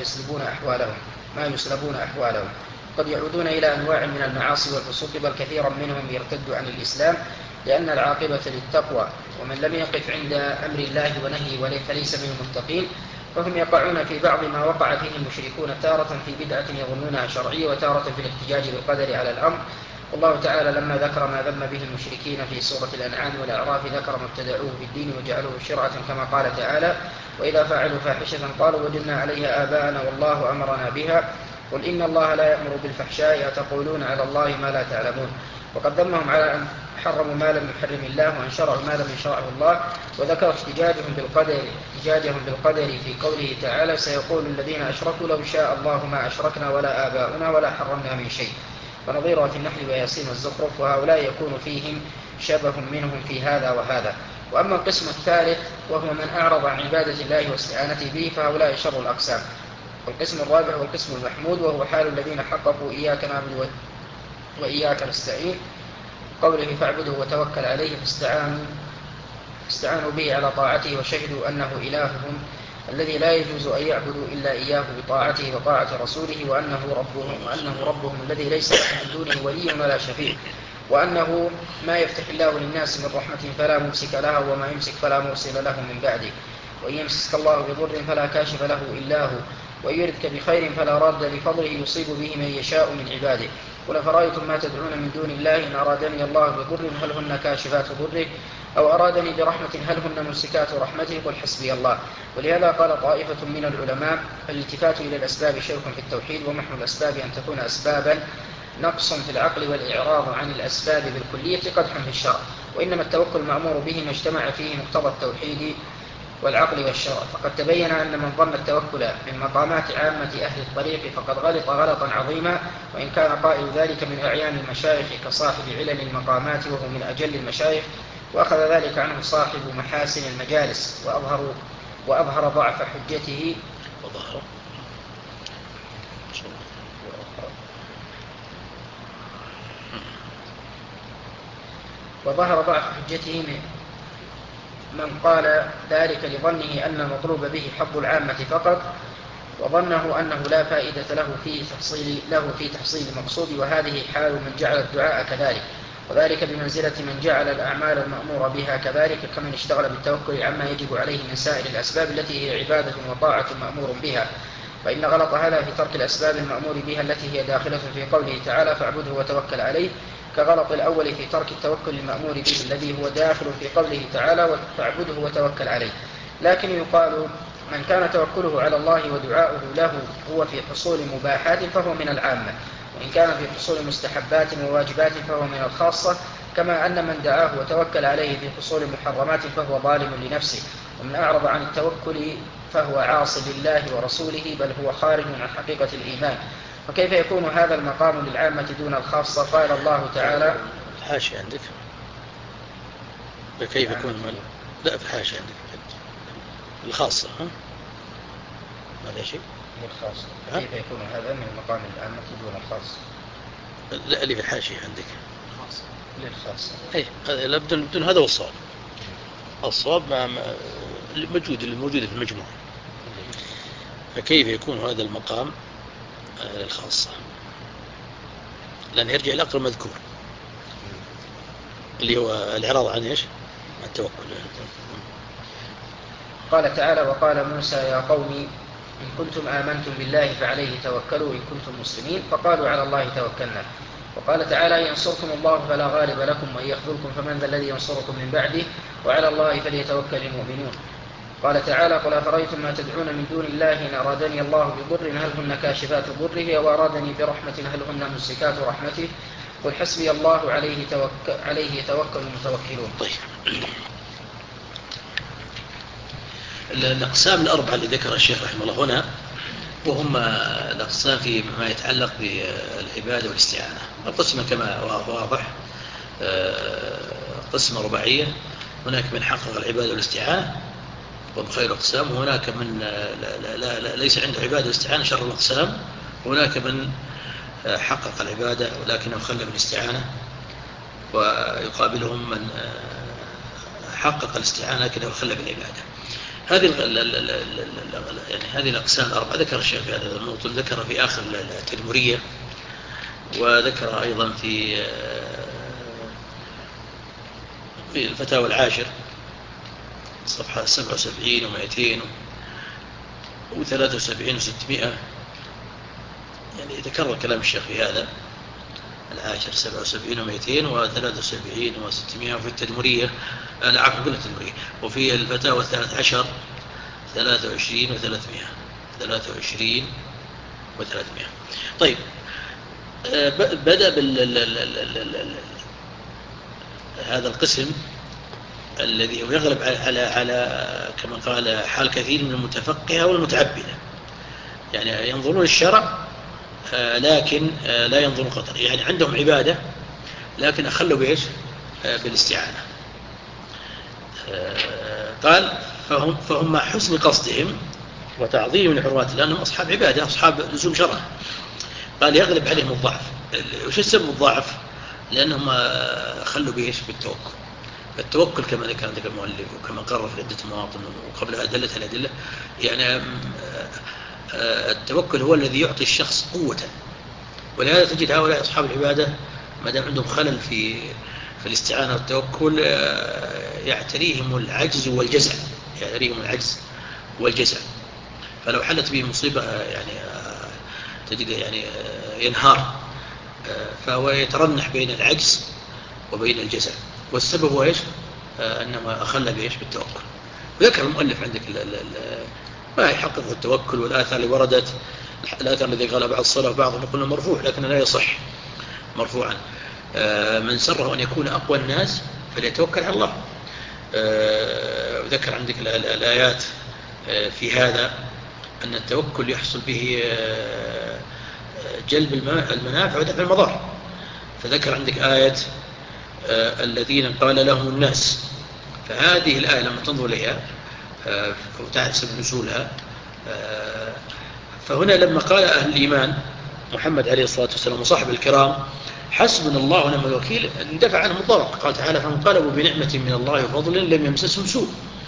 يسلبون أحوالهم، قد يعودون إلى أنواع من المعاصي والفسوق، بل كثيرا منهم يرتد عن الإسلام لأن العاقبة للتقوى، ومن لم يقف عند أمر الله ونهيه فليس من المتقين، فهم يقعون في بعض ما وقع فيه المشركون، تارة في بدعة يظنونها شرعية وتارة في الاحتجاج بالقدر على الأمر. والله تعالى لما ذكر ما ذم به المشركين في سورة الأنعام والأعراف ذكر ما ابتدعوه في الدين وجعلوه شرعة، كما قال تعالى: وإذا فعلوا فاحشة قالوا وجدنا عليها آباءنا والله أمرنا بها قل إن الله لا يأمر بالفحشاء أتقولون على الله ما لا تعلمون. وقد ذمهم على أن حرموا ما لم يحرم الله وأن شرعوا ما لم يشرعه الله، وذكر احتجاجهم بالقدر في قوله تعالى: سيقول الذين أشركوا لو شاء الله ما أشركنا ولا آباؤنا ولا حرمنا من شيء. ونظيرها في النحل وياسين والزخرف، وهؤلاء يكون فيهم شبه منهم في هذا وهذا. وأما القسم الثالث وهو من أعرض عن عبادة الله واستعانته به، فهؤلاء شر الأقسام. والقسم الرابع والقسم المحمود، وهو حال الذين حققوا إياك نعبد وإياك نستعين، قوله فاعبده وتوكل عليه، فاستعانوا به على طاعته وشهدوا أنه إلههم الذي لا يجوز أن يعبدوا إلا إياه بطاعته وطاعة رسوله، وأنه ربهم الذي ليس من دونه ولي ولا شفيع، وأنه ما يفتح الله للناس من رحمة فلا ممسك لها وما يمسك فلا مرسل له من بعده، وإن يمسسك الله بضر فلا كاشف له إلا هو، وإن يردك بخير فلا راد لفضله يصيب به من يشاء من عباده. قل أفرأيتم ما تدعون من دون الله إن أرادني الله بضر هل هن كاشفات ضره أو أرادني برحمة هل هن ممسكات رحمته قل حسبي الله. ولهذا قال طائفة من العلماء الالتفات إلى الأسباب شرك في التوحيد، ومحو الأسباب أن تكون أسبابا نقص في العقل، والإعراض عن الأسباب بالكلية قدح في الشرع، وإنما التوكل المأمور به ما اجتمع فيه مقتضى التوحيد والعقل والشرع. فقد تبين أن من ظن التوكل من مقامات عامة أهل الطريق فقد غلط غلطا عظيما، وإن كان قائل ذلك من أعيان المشايخ كصاحب علل المقامات وهو من أجل المشايخ، وأخذ ذلك عنه صاحب محاسن المجالس، وأظهر ضعف حجته وظهر ضعف حجته من قال ذلك لظنه أن المطلوب به حظ العامة فقط، وظنه أنه لا فائدة له في تحصيل المقصود، وهذه حال من جعل الدعاء كذلك، وذلك بمنزلة من جعل الأعمال المأمور بها كذلك، كمن اشتغل بالتوكل عما يجب عليه من سائر الأسباب التي هي عبادة وطاعة مأمور بها. فإن غلط هذا في ترك الأسباب المأمور بها التي هي داخلة في قوله تعالى فاعبده وتوكل عليه، كغلط الأول في ترك التوكل المأمور به الذي هو داخل في قوله تعالى فاعبده وتوكل عليه. لكن يقال من كان توكله على الله ودعاؤه له هو في حصول مباحات فهو من العامة، وإن كان في حصول مستحبات وواجبات فهو من الخاصة، كما أن من دعاه وتوكل عليه في حصول محرمات فهو ظالم لنفسه، ومن أعرض عن التوكل فهو عاص لله ورسوله، بل هو خارج عن حقيقة الإيمان. وكيف يكون هذا المقام للعامة دون الخاصة؟ قال الله تعالى الحاشية عندك كيف يكون لا في الحاشية عندك الخاصة ما لا شيء الخاصة كيف يكون هذا من مقام العامة دون الخاصة؟ لا اللي في الحاشية عندك للخاصة أي بدون هذا هو الصواب. الصواب الموجود في المجموعة. فكيف يكون هذا المقام للخاصة؟ لأن يرجع إلى الأقل المذكور اللي هو الإعراض عن إيش؟ التوكل. قال تعالى وقال موسى يا قوم إن كنتم آمنتم بالله فعليه توكلوا إن كنتم مسلمين، فقالوا على الله توكلنا. وقال تعالى ينصركم الله فلا غالب لكم وإن يخذلكم فمن ذا الذي ينصركم من بعده وعلى الله فليتوكل المؤمنون. قال تعالى قل أفرأيتم ما تدعون من دون الله إن أرادني الله بضر هل هن كاشفات ضره أو أرادني برحمة هل هن ممسكات رحمته قل حسبي الله عليه يتوكل المتوكلون. طيب الأقسام الأربعة اللي ذكر الشيخ رحمه الله هنا وهم الأقسام فيما يتعلق بالعبادة والاستعانة. القسمة كما واضح قسمة رباعية، هناك من حقق العبادة والاستعانة وهم خير الأقسام، وهناك من ليس عنده عبادة والاستعانة شر الأقسام، وهناك من حقق العبادة ولكنه خلى بالاستعانة، ويقابلهم من حقق الاستعانة لكنه خلى بالعبادة. هذه الأقسام الأربعة ذكر الشيخ في هذا الموطن، ذكر في آخر التدمرية، وذكر أيضا في الفتاوى العاشر صفحة 77 و200 و73 و600، يعني يتكرر كلام الشيخ في هذا العاشر 77 و200 و73 و600، وفي التدمرية عفوا قلت التدمرية، وفي الفتاوى 13 23 و300 23 و300. طيب بدأ هذا القسم الذي يغلب على كما قال حال كثير من المتفقهة والمتعبدة، يعني ينظرون الشرع لكن لا ينظرون قطر، يعني عندهم عبادة لكن أخلوا بإيش؟ بالاستعانة. قال فهم مع حسن قصدهم وتعظيم لحرمات لأنهم أصحاب عبادة أصحاب لزوم شرع، قال يغلب عليهم الضعف. وش السبب الضعف؟ لأنهم خلوا بإيش؟ بالتوكل. التوكل كما ذكر عندك المؤلف وكما قرر في عدة مواطن وقبل أدلتها الأدلة، يعني التوكل هو الذي يعطي الشخص قوة. ولهذا تجد هؤلاء أصحاب العبادة ما دام عندهم خلل في الاستعانة والتوكل يعتريهم العجز والجزع، فلو حلت به مصيبة يعني تجد يعني ينهار، فهو يترنح بين العجز وبين الجزع، والسبب هو إيش؟ أنما أخل بإيش؟ بالتوكل. وذكر المؤلف عندك ما يحقق التوكل والآثار اللي وردت، الآثار الذي قال بعض الصلاة بعضهم يقولون مرفوع لكن لا يصح مرفوعا. من سره أن يكون أقوى الناس فليتوكل على الله. وذكر عندك الآيات في هذا أن التوكل يحصل به جلب المنافع ودفع المضار. فذكر عندك آية الذين قال لهم الناس، فهذه الآية لما تنظر إليها وتحسب نزولها، فهنا لما قال أهل الإيمان محمد عليه الصلاة والسلام وصحبه الكرام حسبنا الله ونعم الوكيل، اندفع عنهم الضرر. قال تعالى فانقلبوا بنعمة من الله وفضل لم يمسسهم سوء.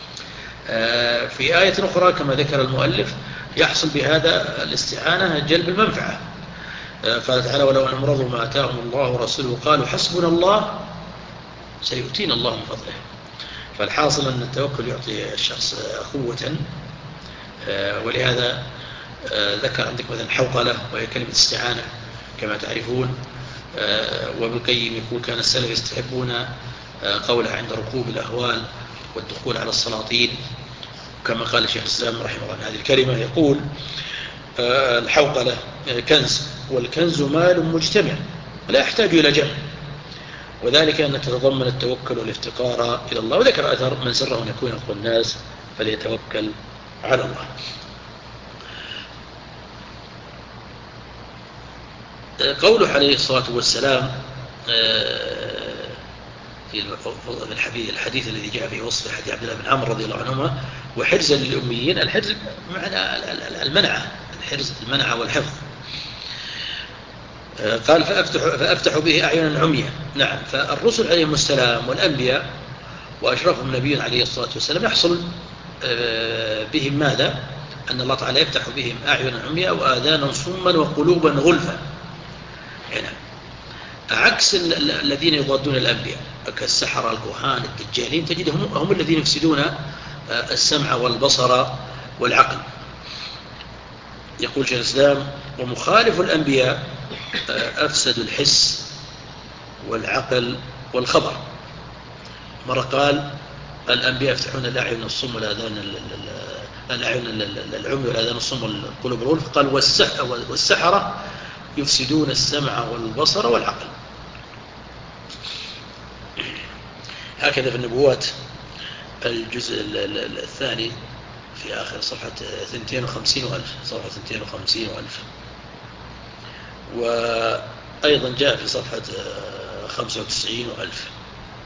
في آية أخرى كما ذكر المؤلف يحصل بهذا الاستعانة جلب المنفعة. قال تعالى ولو أنهم رضوا ما آتاهم الله ورسوله قالوا حسبنا الله سيؤتينا الله من فضله. فالحاصل أن التوكل يعطي الشخص قوة. ولهذا ذكر عندك مثلا حوقلة وهي كلمة استعانة كما تعرفون. وابن القيم يقول كان السلف يستحبون قولها عند ركوب الأهوال والدخول على السلاطين، كما قال شيخ الإسلام رحمه الله هذه الكلمة. يقول الحوقلة كنز، والكنز مال مجتمع لا يحتاج إلى جمع، وذلك أن تتضمن التوكل والافتقار إلى الله. وذكر أثر من سره أن يكون أقوى الناس فليتوكل على الله. قوله عليه الصلاة والسلام في الحديث الذي جاء في وصف حديث عبد الله بن عمرو رضي الله عنهما وحرزا للأميين، الحرز معنى المنعة والحفظ. قال فأفتح به أعينا عمية. نعم، فالرسل عليهم السلام والأنبياء وأشرفهم نبي عليه الصلاة والسلام يحصل بهم ماذا؟ أن الله تعالى يفتح بهم أعينا عمية وآذانا صما وقلوبا غلفا. يعني عكس الذين يضادون الأنبياء كالسحرة الكهان الدجالين، تجدهم هم الذين يفسدون السمع والبصر والعقل. يقول شيخ الإسلام ومخالف الأنبياء أفسد الحس والعقل والخبر. مرة قال الأنبياء يفتحون الأعين الصم والآذان العمي والآذان الصم والقلوب الغلف. قال والسحرة يفسدون السمع والبصر والعقل. هكذا في النبوات الجزء الثاني في آخر صفحة 52,000 وأيضا جاء في صفحة 95,000.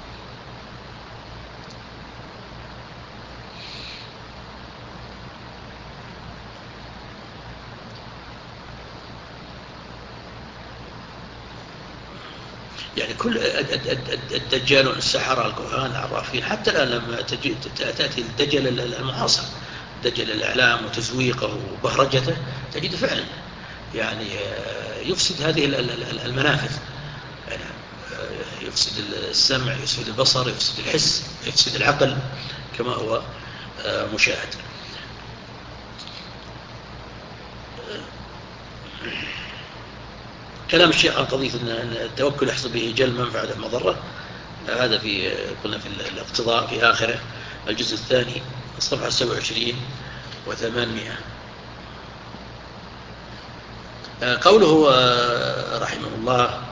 يعني كل الدجالون السحرة الكهان العرافين حتى الآن لما تأتي الدجل المعاصر دجل الإعلام وتزويقه وبهرجته تجد فعلا يعني يفسد هذه المنافذ، يعني يفسد السمع يفسد البصر يفسد الحس يفسد العقل كما هو مشاهد. كلام الشيخ عن قضية أن التوكل يحصل به جلب منفعة مضرة، هذا في قلنا في الاقتضاء في آخره الجزء الثاني الصفحة 27 و800. قوله رحمه الله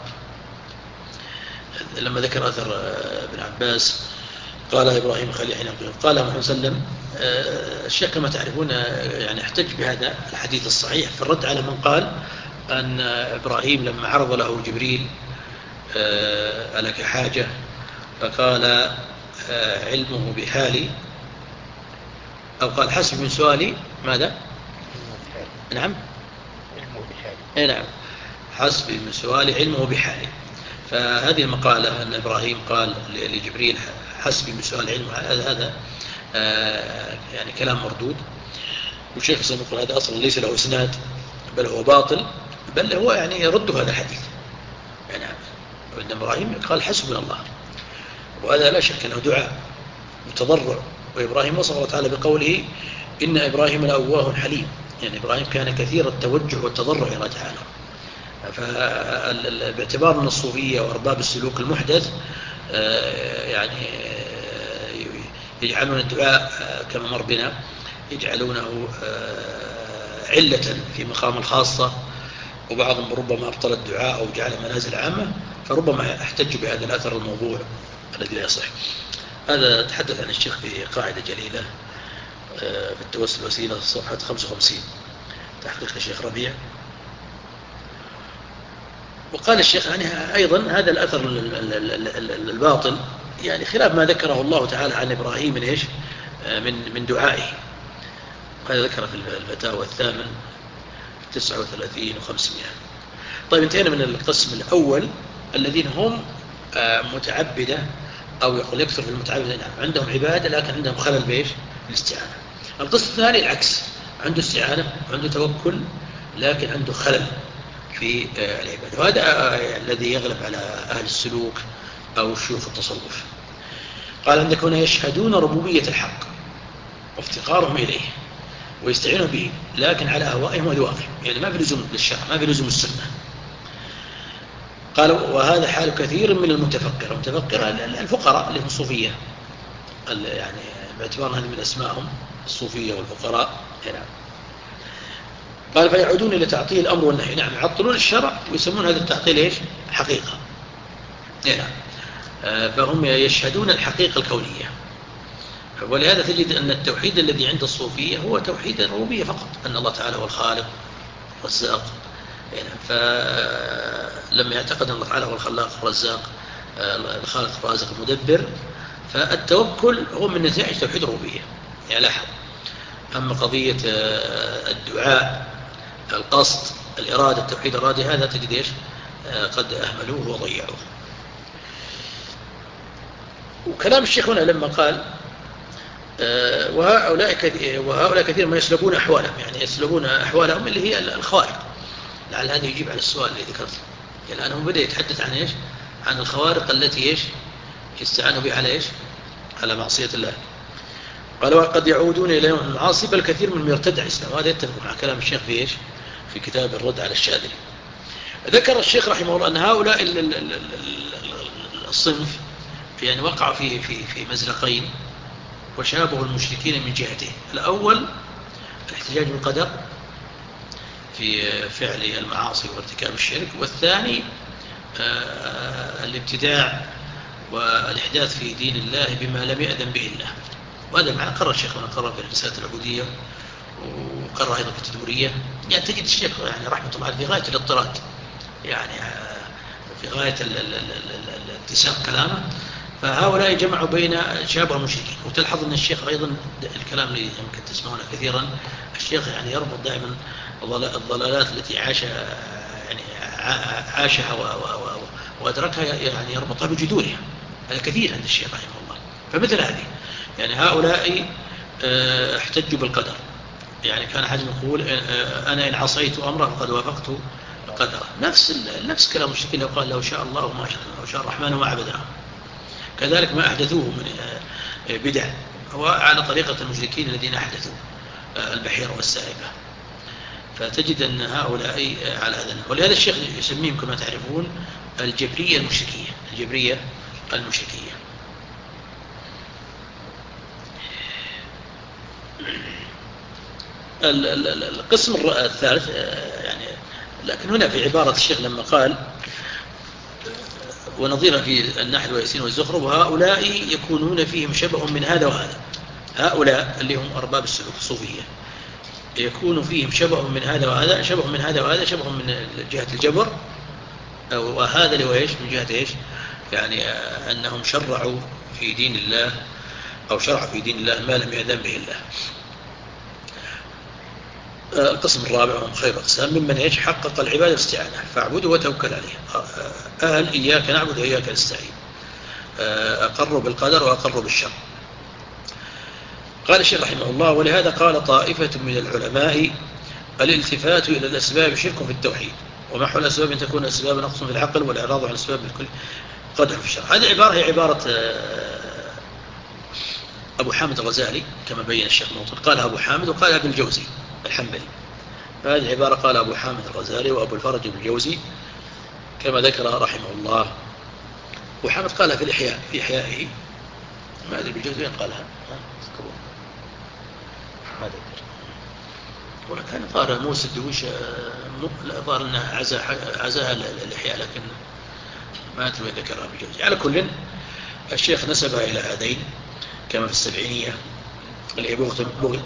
لما ذكر أثر ابن عباس قال إبراهيم خليل حين قال محمد صلى الله عليه وسلم، الشيخ كما تعرفون يعني احتج بهذا الحديث الصحيح في الرد على من قال أن إبراهيم لما عرض له جبريل ألك حاجة فقال علمه بحالي، أو قال حسب من سؤالي ماذا؟ نعم علمه بحالي. نعم حسب من سؤالي علمه بحالي. فهذه المقالة أن إبراهيم قال لجبريل حسبي من سؤال العلم، هذا يعني كلام مردود. والشيخ الإسلام يقول هذا أصلا ليس له إسناد بل هو باطل، بل هو يعني يرد هذا الحديث. يعني ابن إبراهيم قال حسبنا الله، وهذا لا شك أنه دعاء وتضرع. وإبراهيم وصف الله تعالى بقوله إن إبراهيم لأواه حليم، يعني إبراهيم كان كثير التوجه والتضرع إلى الله تعالى. فباعتبار أن الصوفية وأرباب السلوك المحدث يعني يجعلون الدعاء كما مر بنا يجعلونه علة في مقام الخاصة، وبعضهم ربما أبطل الدعاء أو جعل منازل عامة، فربما احتج بهذا الأثر الموضوع الذي لا يصح. هذا تحدث عن الشيخ في قاعدة جليلة في التوسل وسيلة صفحة 55 تحقيق الشيخ ربيع. وقال الشيخ يعني أيضا هذا الأثر الباطل يعني خلاف ما ذكره الله تعالى عن إبراهيم من إيش من دعائه. هذا ذكر في الفتاوى الثامن 39 و500. طيب انتهينا من القسم الأول الذين هم متعبدة أو يقول يكثر في المتعبدة، نعم عندهم عبادة لكن عندهم خلل بإيش الاستعانة. القسم الثاني العكس، عنده استعانة وعنده توكل لكن عنده خلل في العبادة، وهذا الذي يغلب على أهل السلوك أو شيوخ التصوف. قال عندك هنا يشهدون ربوبية الحق وافتقارهم إليه ويستعينوا به لكن على أهوائهم وذوائهم، يعني ما في لزوم للشرع، ما في لزوم السنة. قال وهذا حال كثير من المتفقرة الفقراء اللي هم الصوفية، يعني باعتبار هذه من أسمائهم الصوفية والفقراء هنا. قال فيعودون إلى تعطيل الأمر والنهي، نعم يعطلون الشرع ويسمون هذا التعطيل إيش حقيقة هنا. فهم يشهدون الحقيقة الكونية. ولهذا تجد أن التوحيد الذي عند الصوفية هو توحيد الربوبية فقط، أن الله تعالى هو الخالق والرزاق. فلما يعتقد أن الله تعالى هو الخلاق الرزاق الخالق الرازق المدبر، فالتوكل هو من نتائج توحيد الربوبية يعني لاحظ. أما قضية الدعاء القصد الإرادة التوحيد الرادي هذا تجد إيش قد أهملوه وضيعوه. وكلام الشيخ هنا لما قال وهؤلاء كثير ما يسلبون أحوالهم، يعني يسلبون أحوالهم اللي هي الخوارق. لعل هذا يجيب على السؤال اللي ذكرته، يعني أنه بدأ يتحدث عن إيش عن الخوارق التي إيش يستعانوا بها على إيش على معصية الله. قال وقد يعودون إلى يوم المعاصي بل كثير منهم يرتد عن الإسلام. وهذا يتفق مع كلام الشيخ في إيش في كتاب الرد على الشاذلي. ذكر الشيخ رحمه الله أن هؤلاء الصنف يعني وقع في مزلقين وشابه المشركين من جهته. الأول الاحتجاج بالقدر في فعل المعاصي وارتكاب الشرك، والثاني الابتداع والإحداث في دين الله بما لم يأذن به الله. وهذا المعنى قرر الشيخ قرر في الرسالة العبودية وقرر أيضا في التدمرية. يعني تجد الشيخ يعني رحمة الله في غاية الاضطراد، يعني في غاية اتساق كلامه. فهؤلاء جمعوا بين شابه المشركين. وتلحظ أن الشيخ أيضا الكلام اللي يمكن تسمعونه كثيرا، الشيخ يعني يربط دائما الضلالات التي عاشها وأدركها، يعني يربطها بجذورها. هذا كثير عند الشيخ رحمه الله. فمثل هذه يعني هؤلاء احتجوا بالقدر، يعني كان حجم يقول أنا إن عصيت أمره فقد وافقت قدره. نفس كلام المشركين لو قال لو شاء الله ما شاء الله، لو شاء الرحمن ما عبدنا. كذلك ما أحدثوه من بدع هو على طريقة المشركين الذين أحدثوا البحيرة والسائبة. فتجد أن هؤلاء على هذا. ولهذا الشيخ يسميهم كما تعرفون الجبرية المشركية، الجبرية المشركية. القسم الثالث يعني، لكن هنا في عبارة الشيخ لما قال ونظيرا في النحل والياسين والزخرف وهؤلاء يكونون فيهم شبه من هذا وهذا. هؤلاء اللي هم أرباب السلوك الصوفية يكون فيهم شبه من هذا وهذا، شبه من هذا وهذا، شبه من جهة الجبر، وهذا اللي هو إيش من جهة إيش يعني أنهم شرعوا في دين الله أو شرع في دين الله ما لم يأذن به الله. القسم الرابع هم خير أقسام ممن إيش حقق العبادة الاستعانة فاعبده وتوكل عليه. أهل إياك نعبد وإياك نستعين. أقروا بالقدر وأقروا بالشر. قال الشيخ رحمه الله: ولهذا قال طائفة من العلماء: الالتفات إلى الأسباب شرك في التوحيد، ومحو الأسباب أن تكون أسباب نقص في العقل، والإعراض عن الأسباب بالكل قدح في الشرع. هذه العبارة هي عبارة أبو حامد الغزالي كما بين الشيخ موطن، قالها أبو حامد وقال ابن الجوزي الحنبلي. فهذه العبارة قال أبو حامد الغزالي وأبو الفرج ابن الجوزي كما ذكر رحمه الله. أبو حامد قالها في الإحياء، في إحيائه. ما أدري ابن الجوزي وين قالها، ما أذكر. ولكن ظهر موسى الدويش ظهر أنها عزاها الإحياء، لكن ما أدري وين ذكرها ابن الجوزي. على كل الشيخ نسبها إلى هذين كما في السبعينية اللي هي بغض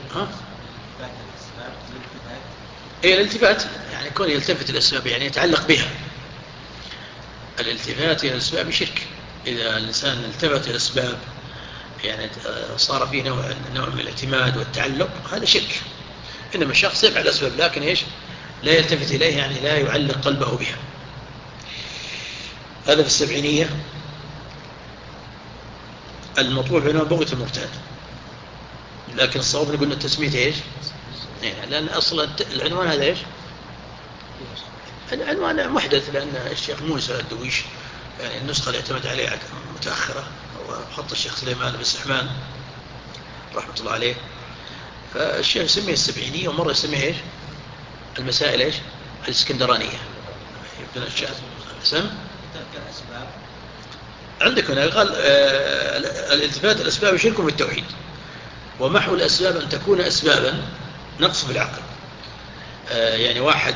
هي الالتفات، يعني كون يلتفت الأسباب يعني يتعلق بها. الالتفات إلى الأسباب شرك. إذا الإنسان التفت إلى الأسباب يعني صار فيه نوع من الاعتماد والتعلق، هذا شرك. إنما الشخص يفعل الأسباب لكن إيش؟ لا يلتفت إليه، يعني لا يعلق قلبه بها. هذا في السبعينية. المطبوع عنوان بغية المرتاد، لكن الصواب نقول التسمية إيش؟ لأن أصلا العنوان هذا إيش؟ العنوان محدث، لأن الشيخ موسى الدويش يعني النسخة اللي اعتمد عليها متأخرة، وخط الشيخ سليمان بن سحمان رحمة الله عليه. فالشيخ يسميه السبعينية، ومرة يسميه إيش؟ المسائل إيش؟ الإسكندرانية. يبدأ الشيخ سم عندك هنا قال الالتفات الأسباب شرك في التوحيد، ومحو الأسباب أن تكون أسبابا نقص في العقل. يعني واحد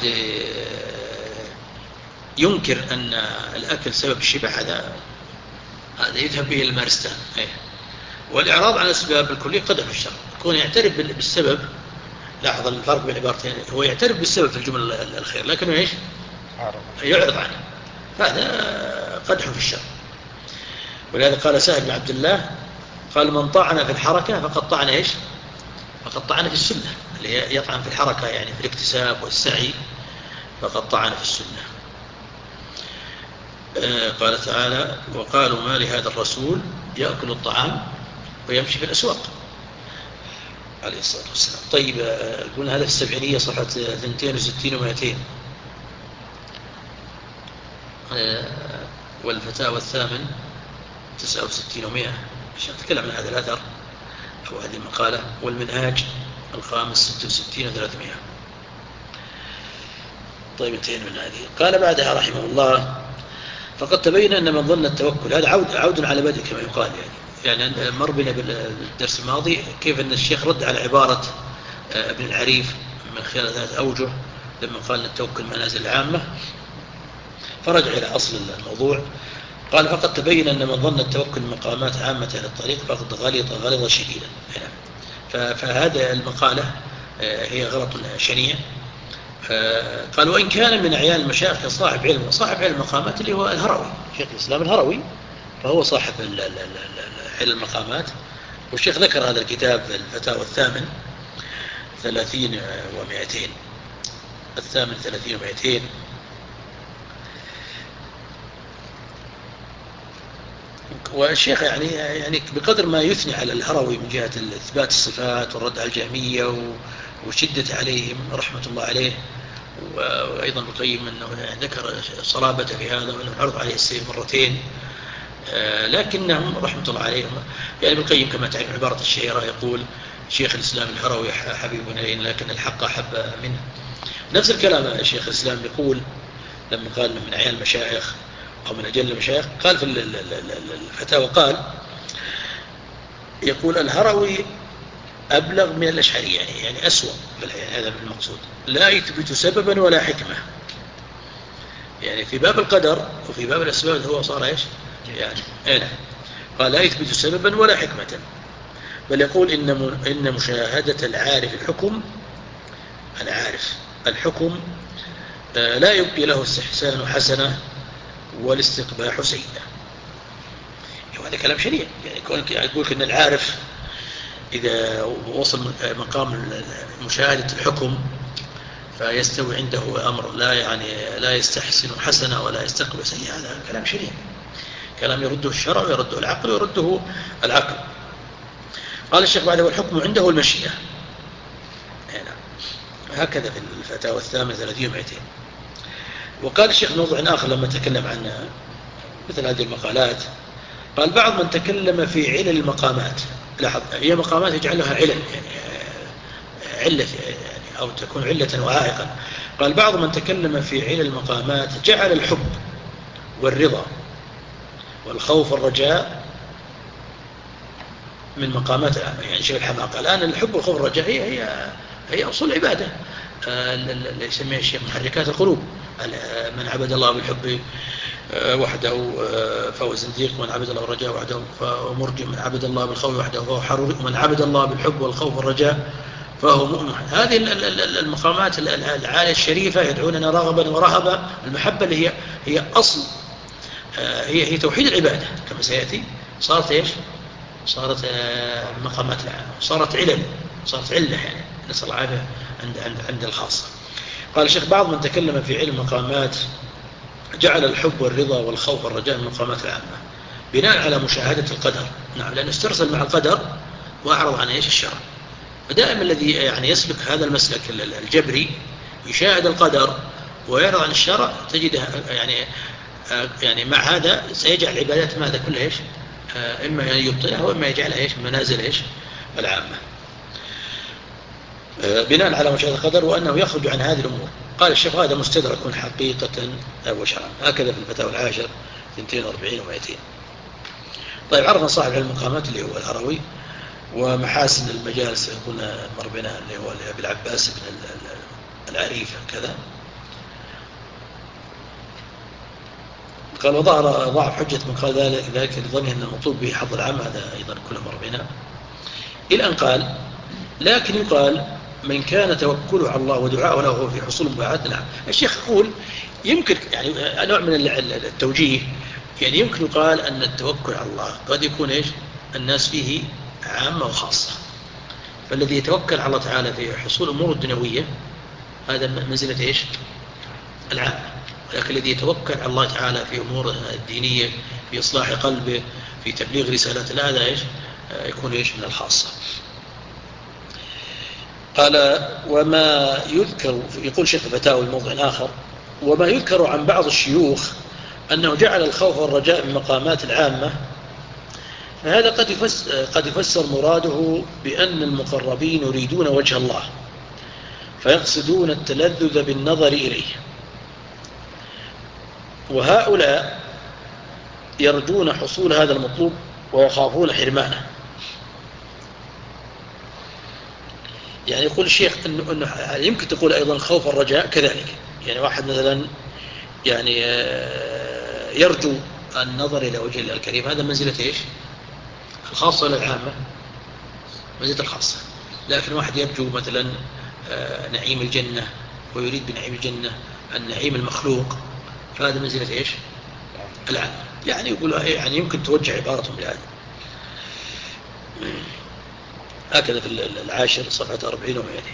ينكر أن الأكل سبب الشبع، هذا يذهب به المارستان. والإعراض عن الأسباب الكلية قدح في الشرع. يكون يعترف بالسبب. لاحظ الفرق بين عبارتين، هو يعترف بالسبب في الجمل الخير، لكنه إيش؟ يعرض عنه، هذا قدح في الشرع. ولهذا قال سهل بن عبد الله قال: من طعن في الحركة فقد طعن إيش؟ فقد طعن في السنة. اللي يطعن في الحركة يعني في الاكتساب والسعي فقد طعن في السنة. قال تعالى: وقالوا ما لهذا الرسول يأكل الطعام ويمشي في الأسواق عليه الصلاة والسلام. طيب، قلنا هذا في السبعينية صفحة 62 و200. والفتاوى الثامن 69 و100. عشان نتكلم عن هذا الأثر أو هذه المقالة. والمنهاج الخامس 66 و300. طيب، انتهينا من هذه. قال بعدها رحمه الله: فقد تبين أن من ظن التوكل، هذا عود على بدء كما يقال. يعني مر بنا بالدرس الماضي كيف أن الشيخ رد على عبارة ابن العريف من خلال 3 أوجه لما قال التوكل منازل العامة، فرجع إلى أصل الموضوع. قال: فقد تبين أن من ظن التوكل مقامات عامة على الطريق فقد غلط شديدا. فهذا المقالة هي غلط شنيع. قال: وإن كان من أعيان المشايخ كصاحب علم المقامات اللي هو الهروي، شيخ الإسلام الهروي، فهو صاحب علم المقامات. والشيخ ذكر هذا الكتاب في الفتاوى الثامن 30 و200. الثامن 30 و200. والشيخ يعني بقدر ما يثني على الهروي من جهة إثبات الصفات والرد على الجهمية وشدة عليهم رحمة الله عليه، وأيضا القيم أنه ذكر صلابة في هذا وأنه عرض عليه السيف مرتين، لكنهم رحمة الله عليهم يعني بالقيم كما تعرف عبارة الشهيرة يقول: شيخ الإسلام الهروي حبيب إلينا لكن الحق أحب منه. نفس الكلام شيخ الإسلام يقول لما قال من أعيان المشايخ أو من أجل المشايخ، قال في الفتاوى قال: يقول الهروي أبلغ من الأشعري، يعني أسوأ، هذا المقصود. لا يثبت سببا ولا حكمة، يعني في باب القدر وفي باب الأسباب هو صار إيش؟ يعني قال: لا يثبت سببا ولا حكمة، بل يقول إن مشاهدة العارف الحكم لا يبقي له استحسان حسنة والاستقباح سيئة. وهذا كلام شنيع. يعني يقول إن العارف إذا وصل مقام مشاهدة الحكم فيستوي عنده أمر لا يستحسن حسنة ولا يستقبل سيئة، هذا كلام شنيع. كلام يرده الشرع ويرده العقل ويرده العقل. قال الشيخ بعده والحكم عنده المشيئة. هنا هكذا في الفتاوى الثامنة 300. وقال الشيخ موضوع آخر لما تكلم عن مثل هذه المقالات، قال بعض من تكلم في علل المقامات. لاحظ هي مقامات يجعلها علل، يعني علة يعني أو تكون علة وعائقا. قال بعض من تكلم في علل المقامات جعل الحب والرضا والخوف والرجاء من مقامات العامة. يعني شيء الحماقة الآن الحب والخوف والرجاء هي أصول العبادة، اللي يسميها الشيخ محركات القلوب. من عبد الله بالحب وحده فهو زنديق، من عبد الله بالرجاء وحده فهو مرجئ، من عبد الله بالخوف وحده فهو حروري، ومن عبد الله بالحب والخوف والرجاء فهو مؤمن. هذه المقامات العالية الشريفة يدعوننا رغبا ورهبا. المحبة اللي هي أصل، هي توحيد العبادة كما سيأتي. صارت إيش؟ صارت مقامات العامة، صارت علل، صارت علة، يعني نسأل الله العافية عند الخاصة. قال الشيخ بعض من تكلم في علم مقامات جعل الحب والرضا والخوف والرجاء من مقامات العامة بناء على مشاهدة القدر. نعم، لأنه استرسل مع القدر وأعرض عن إيش؟ الشرع. فدائما الذي يعني يسلك هذا المسلك الجبري يشاهد القدر ويعرض عن الشرع تجده يعني مع هذا سيجعل العبادات ماذا كلها إيش؟ إما يبطلها وإما يجعلها إيش؟ منازل إيش؟ العامة، بناء على مشاهدة القدر وأنه يخرج عن هذه الأمور. قال الشيخ هذا مستدرك حقيقة وشرعا. هكذا في الفتاوى العاشر 42 و200. طيب عرفنا صاحب علم المقامات اللي هو الهروي، ومحاسن المجالس قلنا مر بنا اللي هو أبي العباس بن العريف كذا. قال وظهر ضعف حجة من قال ذلك لظنه أن المطلوب به حظ العام، هذا أيضا كله مر بنا. إلى أن قال لكن يقال من كان توكله على الله ودعاءه له في حصول مباعات. نعم، الشيخ يقول يمكن يعني نوع من التوجيه، يعني يمكن يقال أن التوكل على الله قد يكون إيش؟ الناس فيه عامة وخاصة. فالذي يتوكل على الله تعالى في حصول أمور الدنيوية هذا منزلة إيش؟ العامة. ولكن الذي يتوكل على الله تعالى في أمور الدينية، في إصلاح قلبه، في تبليغ رسالة الله، هذا إيش؟ يكون إيش؟ من الخاصة. قال وما يذكر، يقول شيخ الفتاوى الموضع آخر، وما يذكر عن بعض الشيوخ أنه جعل الخوف والرجاء من مقامات العامة، فهذا قد يفسر مراده بأن المقربين يريدون وجه الله فيقصدون التلذذ بالنظر إليه، وهؤلاء يرجون حصول هذا المطلوب ويخافون حرمانه. يعني يقول الشيخ أنه يمكن تقول أيضا خوف الرجاء كذلك. يعني واحد مثلا يعني يرجو النظر إلى وجه الله الكريم، هذا منزلة إيش؟ الخاصة ولا العامة؟ منزلة الخاصة. لكن واحد يرجو مثلا نعيم الجنة ويريد بنعيم الجنة النعيم المخلوق، فهذا منزلة إيش؟ العامة. يعني يقول يعني يمكن توجه عبارتهم لهذا. هكذا في العاشر صفحة 40 و100.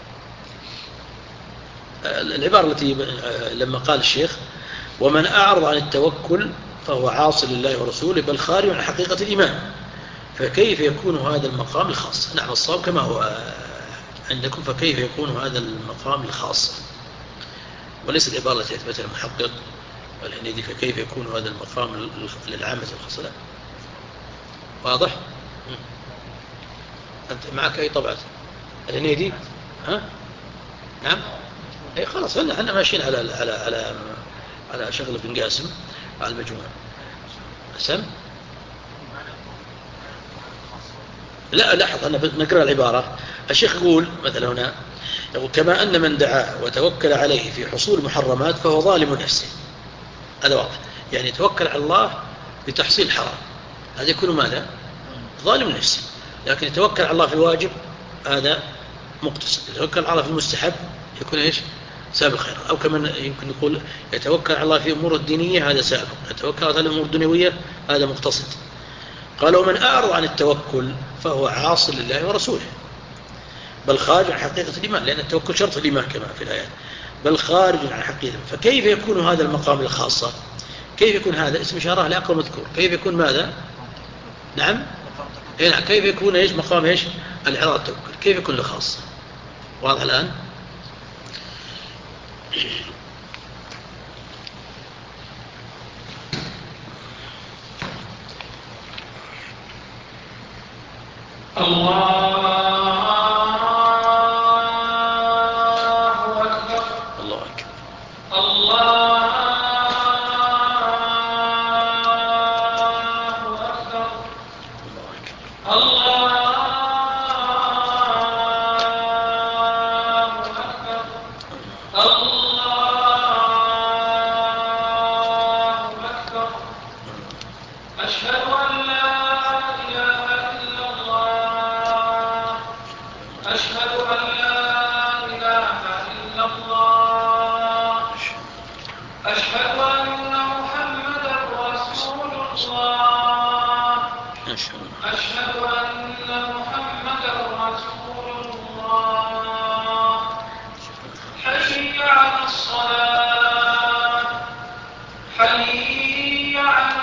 العبارة التي لما قال الشيخ ومن أعرض عن التوكل فهو عاصي لله ورسوله بل خارج عن حقيقة الإيمان، فكيف يكون هذا المقام الخاص؟ نعم الصواب كما هو عندكم، فكيف يكون هذا المقام الخاص، وليس العبارة التي أثبتها المحقق والهنيدي فكيف يكون هذا المقام للعامة الخاصة. لا واضح؟ أنت معك أي طبعة الهنيدي؟ ها؟ نعم؟ أي خلاص احنا ماشيين على شغل بن قاسم على المجموع. سم؟ لا لاحظ أنا نقرأ العبارة. الشيخ يقول مثلا هنا يقول كما أن من دعاه وتوكل عليه في حصول محرمات فهو ظالم نفسه. هذا واضح، يعني يتوكل على الله بتحصيل الحرام، هذا يكون ماذا؟ ظالم نفسه. لكن يتوكل على الله في الواجب هذا مقتصد. يتوكل على الله في المستحب يكون إيش؟ سابق خير. أو كما يمكن نقول يتوكل على الله في أمور الدينية هذا سابق، يتوكل على الأمور الدنيوية هذا مقتصد. قال ومن أعرض عن التوكل فهو عاص لله ورسوله بل خارج عن حقيقة الإيمان، لأن التوكل شرط الإيمان كما في الآيات، بل خارج عن حقيقة. فكيف يكون هذا المقام الخاصة؟ كيف يكون هذا اسم إشارة لأقرب مذكور؟ كيف يكون ماذا؟ نعم؟ نعم. كيف يكون إيش مقام إيش الإعراب التوكل؟ كيف يكون له خاص؟ واضح الآن؟ الله أكبر. الله أكبر. الله أكبر. الله أكبر. الله أكبر. أشهد أن لا إله إلا الله. أشهد أن لا إله إلا الله. أشهد أن محمدا رسول الله. أشهد أن محمدا رسول الله. حي على الصلاة. حي على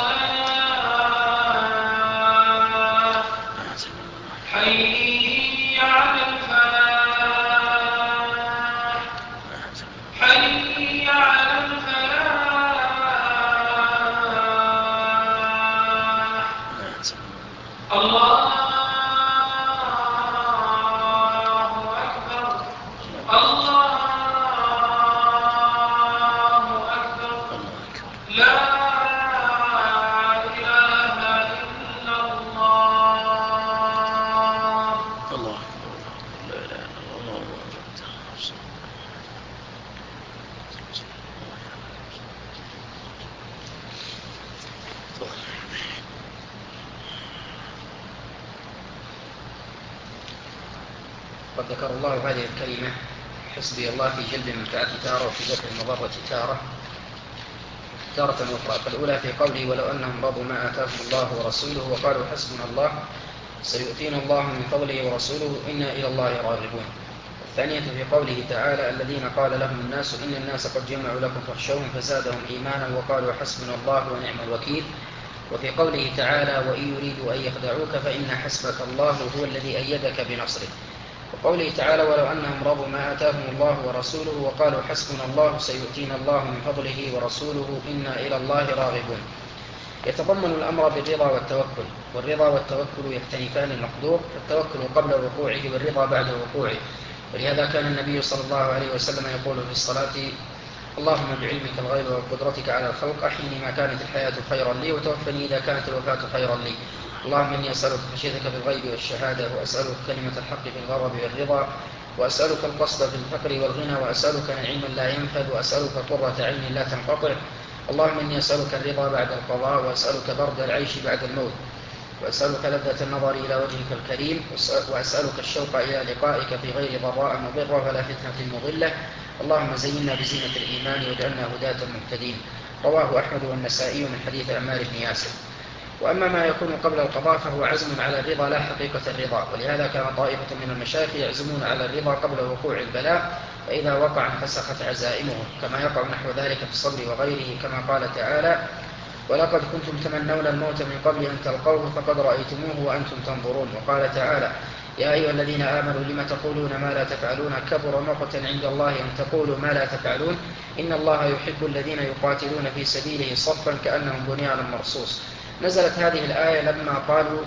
الصلاة. حي على الفلاح. حي على الفلاح. الله أكبر. الله أكبر. لا إله إلا الله. الله أكبر. لا إله إلا الله. قد ذكر الله هذه الكلمة حسبي الله في جلب المنفعة تارة وفي دفع المضرة تارة أخرى. فالأولى في قوله ولو أنهم رضوا ما آتاهم الله ورسوله وقالوا حسبنا الله سيؤتينا الله من فضله ورسوله إنا إلى الله راغبون. الثانية في قوله تعالى الذين قال لهم الناس إن الناس قد جمعوا لكم فاخشوهم فزادهم إيمانا وقالوا حسبنا الله ونعم الوكيل. وفي قوله تعالى وإن يريدوا أن يخدعوك فإن حسبك الله هو الذي أيدك بنصره. وقوله تعالى ولو أنهم رضوا ما آتاهم الله ورسوله وقالوا حسبنا الله سيؤتينا الله من فضله ورسوله إنا إلى الله راغبون. يتضمن الأمر بالرضا والتوكل، والرضا والتوكل يختلفان المقدور، فالتوكل قبل وقوعه والرضا بعد وقوعه. ولهذا كان النبي صلى الله عليه وسلم يقول في الصلاة اللهم بعلمك الغيب وقدرتك على الخلق أحيني ما كانت الحياة خيرا لي وتوفني إذا كانت الوفاة خيرا لي. اللهم إني أسألك خشيتك في الغيب والشهادة، وأسألك كلمة الحق في الغضب والرضا، وأسألك القصد في الفقر والغنى، وأسألك نعيما لا ينفد، وأسألك قرة عين لا تنقطع. اللهم إني أسألك الرضا بعد القضاء، وأسألك برد العيش بعد الموت، وأسألك لذة النظر إلى وجهك الكريم، وأسألك الشوق إلى لقائك في غير ضراء مضرة ولا فتنة مضلة. اللهم زينا بزينة الإيمان واجعلنا هداة مهتدين. رواه أحمد والنسائي من حديث عمار بن ياسر. وأما ما يكون قبل القضاء فهو عزم على الرضا لا حقيقة الرضا، ولهذا كان طائفة من المشايخ يعزمون على الرضا قبل وقوع البلاء، فإذا وقع انفسخت عزائمهم، كما يقع نحو ذلك في الصبر وغيره، كما قال تعالى ولقد كنتم تمنون الموت من قبل أن تلقوه فقد رأيتموه وأنتم تنظرون. وقال تعالى يا أيها الذين آمنوا لم تقولون ما لا تفعلون كبر مقتا عند الله أن تقولوا ما لا تفعلون إن الله يحب الذين يقاتلون في سبيله صفا كأنهم بنيان مرصوص. نزلت هذه الآية لما قالوا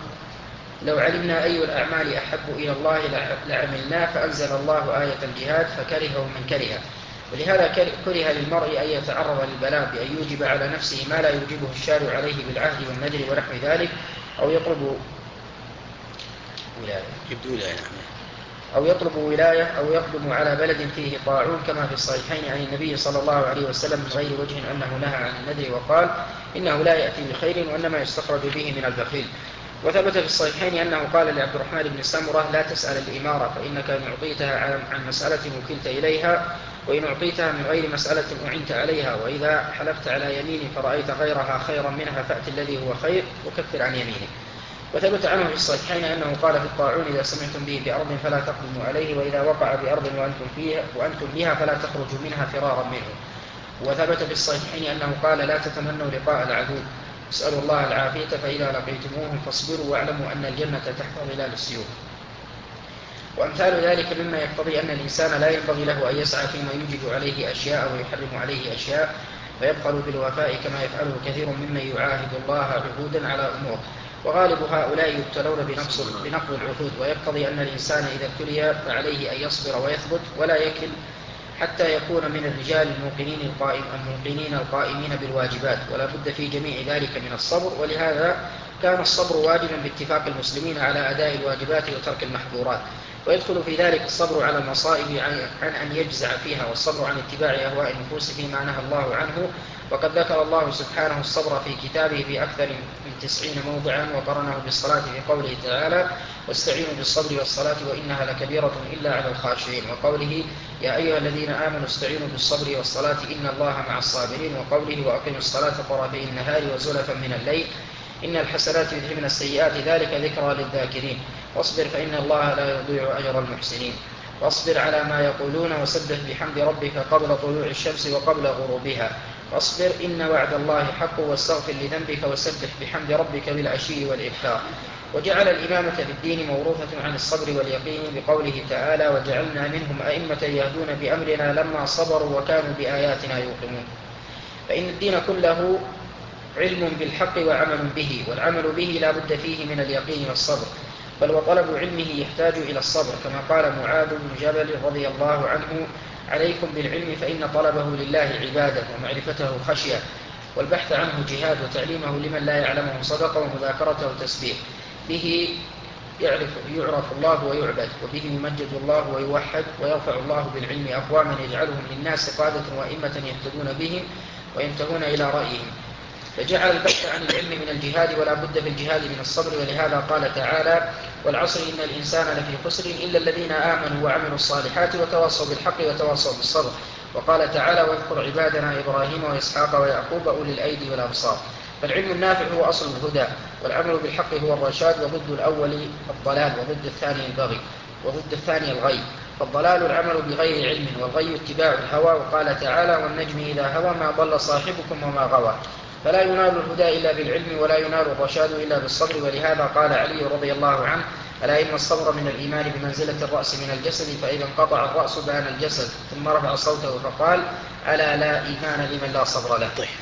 لو علمنا أي الأعمال أحب إلى الله لعملناه، فأنزل الله آية الجهاد فكرهه من كره. ولهذا كره للمرء أن يتعرض للبلاء بأن يوجب على نفسه ما لا يوجبه الشارع عليه بالعهد والنذر ونحو ذلك، أو يطلب ولاية أو يقدم على بلد فيه طاعون، كما في الصحيحين عن النبي صلى الله عليه وسلم من غير وجه أنه نهى عن النذر وقال إنه لا يأتي بخير وإنما يستخرج به من البخيل. وثبت في الصحيحين أنه قال لعبد الرحمن بن سمرة لا تسأل الإمارة فإنك إن أعطيتها عن مسألة وكلت إليها، وإن أعطيتها من غير مسألة أعنت عليها، وإذا حلفت على يمين فرأيت غيرها خيرا منها فأت الذي هو خير وكفر عن يمينه. وثبت عنه في الصحيحين أنه قال في الطاعون إذا سمعتم به بأرض فلا تقدموا عليه، وإذا وقع بأرض وأنتم بها فلا تخرجوا منها فرارا منه. وثبت في الصحيحين أنه قال: لا تتمنوا لقاء العدو، اسألوا الله العافية، فإذا لقيتموهم فاصبروا واعلموا أن الجنة تحت ظلال السيوف. وأمثال ذلك مما يقتضي أن الإنسان لا ينبغي له أن يسعى فيما يوجب عليه أشياء ويحرم عليه أشياء، ويبخل بالوفاء كما يفعله كثير ممن يعاهد الله عهودا على أمور. وغالب هؤلاء يبتلون بنقض العهود، ويقتضي أن الإنسان إذا ابتلي فعليه أن يصبر ويثبت ولا يكل حتى يكون من الرجال الموقنين القائمين بالواجبات، ولا بد في جميع ذلك من الصبر. ولهذا كان الصبر واجبا باتفاق المسلمين على أداء الواجبات وترك المحظورات، ويدخل في ذلك الصبر على المصائب عن أن يجزع فيها، والصبر عن اتباع أهواء النفوس فيما نهى الله عنه. وقد ذكر الله سبحانه الصبر في كتابه في أكثر من 90 موضعا، وقرنه بالصلاة في قوله تعالى: واستعينوا بالصبر والصلاة وإنها لكبيرة إلا على الخاشعين، وقوله: يا أيها الذين آمنوا استعينوا بالصبر والصلاة إن الله مع الصابرين، وقوله: وأقيموا الصلاة طرفي النهار وزلفا من الليل إن الحسنات يذهبن السيئات ذلك ذكرى للذاكرين، واصبر فإن الله لا يضيع أجر المحسنين، واصبر على ما يقولون وسبح بحمد ربك قبل طلوع الشمس وقبل غروبها، واصبر إن وعد الله حق، واستغفر لذنبك وسبح بحمد ربك بالعشي والإبكار. وجعل الإمامة في الدين موروثة عن الصبر واليقين بقوله تعالى: وجعلنا منهم أئمة يهدون بأمرنا لما صبروا وكانوا بآياتنا يوقنون. فإن الدين كله علم بالحق وعمل به، والعمل به لا بد فيه من اليقين والصبر، بل وطلب علمه يحتاج إلى الصبر، كما قال معاذ بن جبل رضي الله عنه: عليكم بالعلم فإن طلبه لله عبادة، ومعرفته خشية، والبحث عنه جهاد، وتعليمه لمن لا يعلمه صدقة، ومذاكرته تسبيح. به يعرف الله ويعبد، وبه يمجد الله ويوحد، ويرفع الله بالعلم أقواما يجعلهم للناس قادة وأئمة يهتدون بهم وينتهون إلى رأيهم. فجعل البحث عن العلم من الجهاد، ولا بد في الجهاد من الصبر. ولهذا قال تعالى: والعصر إن الإنسان لفي خسر إلا الذين آمنوا وعملوا الصالحات وتواصوا بالحق وتواصوا بالصبر. وقال تعالى: واذكر عبادنا إبراهيم وإسحاق ويعقوب أولي الأيدي والأبصار. فالعلم النافع هو أصل الهدى، والعمل بالحق هو الرشاد، وضد الأول الضلال، وضد الثاني البغي، وضد الثاني الغي. فالضلال العمل بغير علم، والغي اتباع الهوى. وقال تعالى: والنجم إذا هوى ما ضل صاحبكم وما غوى. فلا ينال الهدى إلا بالعلم، ولا ينال الرشاد إلا بالصبر. ولهذا قال علي رضي الله عنه: ألا إن الصبر من الإيمان بمنزلة الرأس من الجسد، فإذا انقطع الرأس بان الجسد. ثم رفع صوته فقال: ألا لا إيمان لمن لا صبر له. طيب.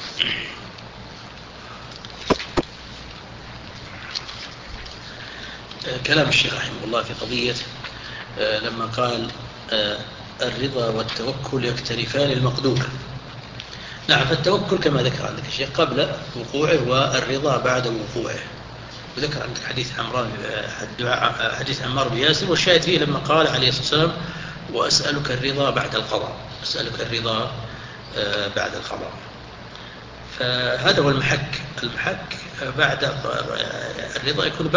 كلام الشيخ رحمه الله في قضية لما قال الرضا والتوكل يقترفان المقدور. نعم، فالتوكل كما ذكر عندك الشيخ قبل وقوعه، والرضا بعد وقوعه. وذكر عندك حديث عمار بن ياسر، والشاهد فيه لما قال عليه الصلاة والسلام: وأسألك الرضا بعد القضاء، أسألك الرضا بعد القضاء. فهذا هو المحك بعد الرضا يكون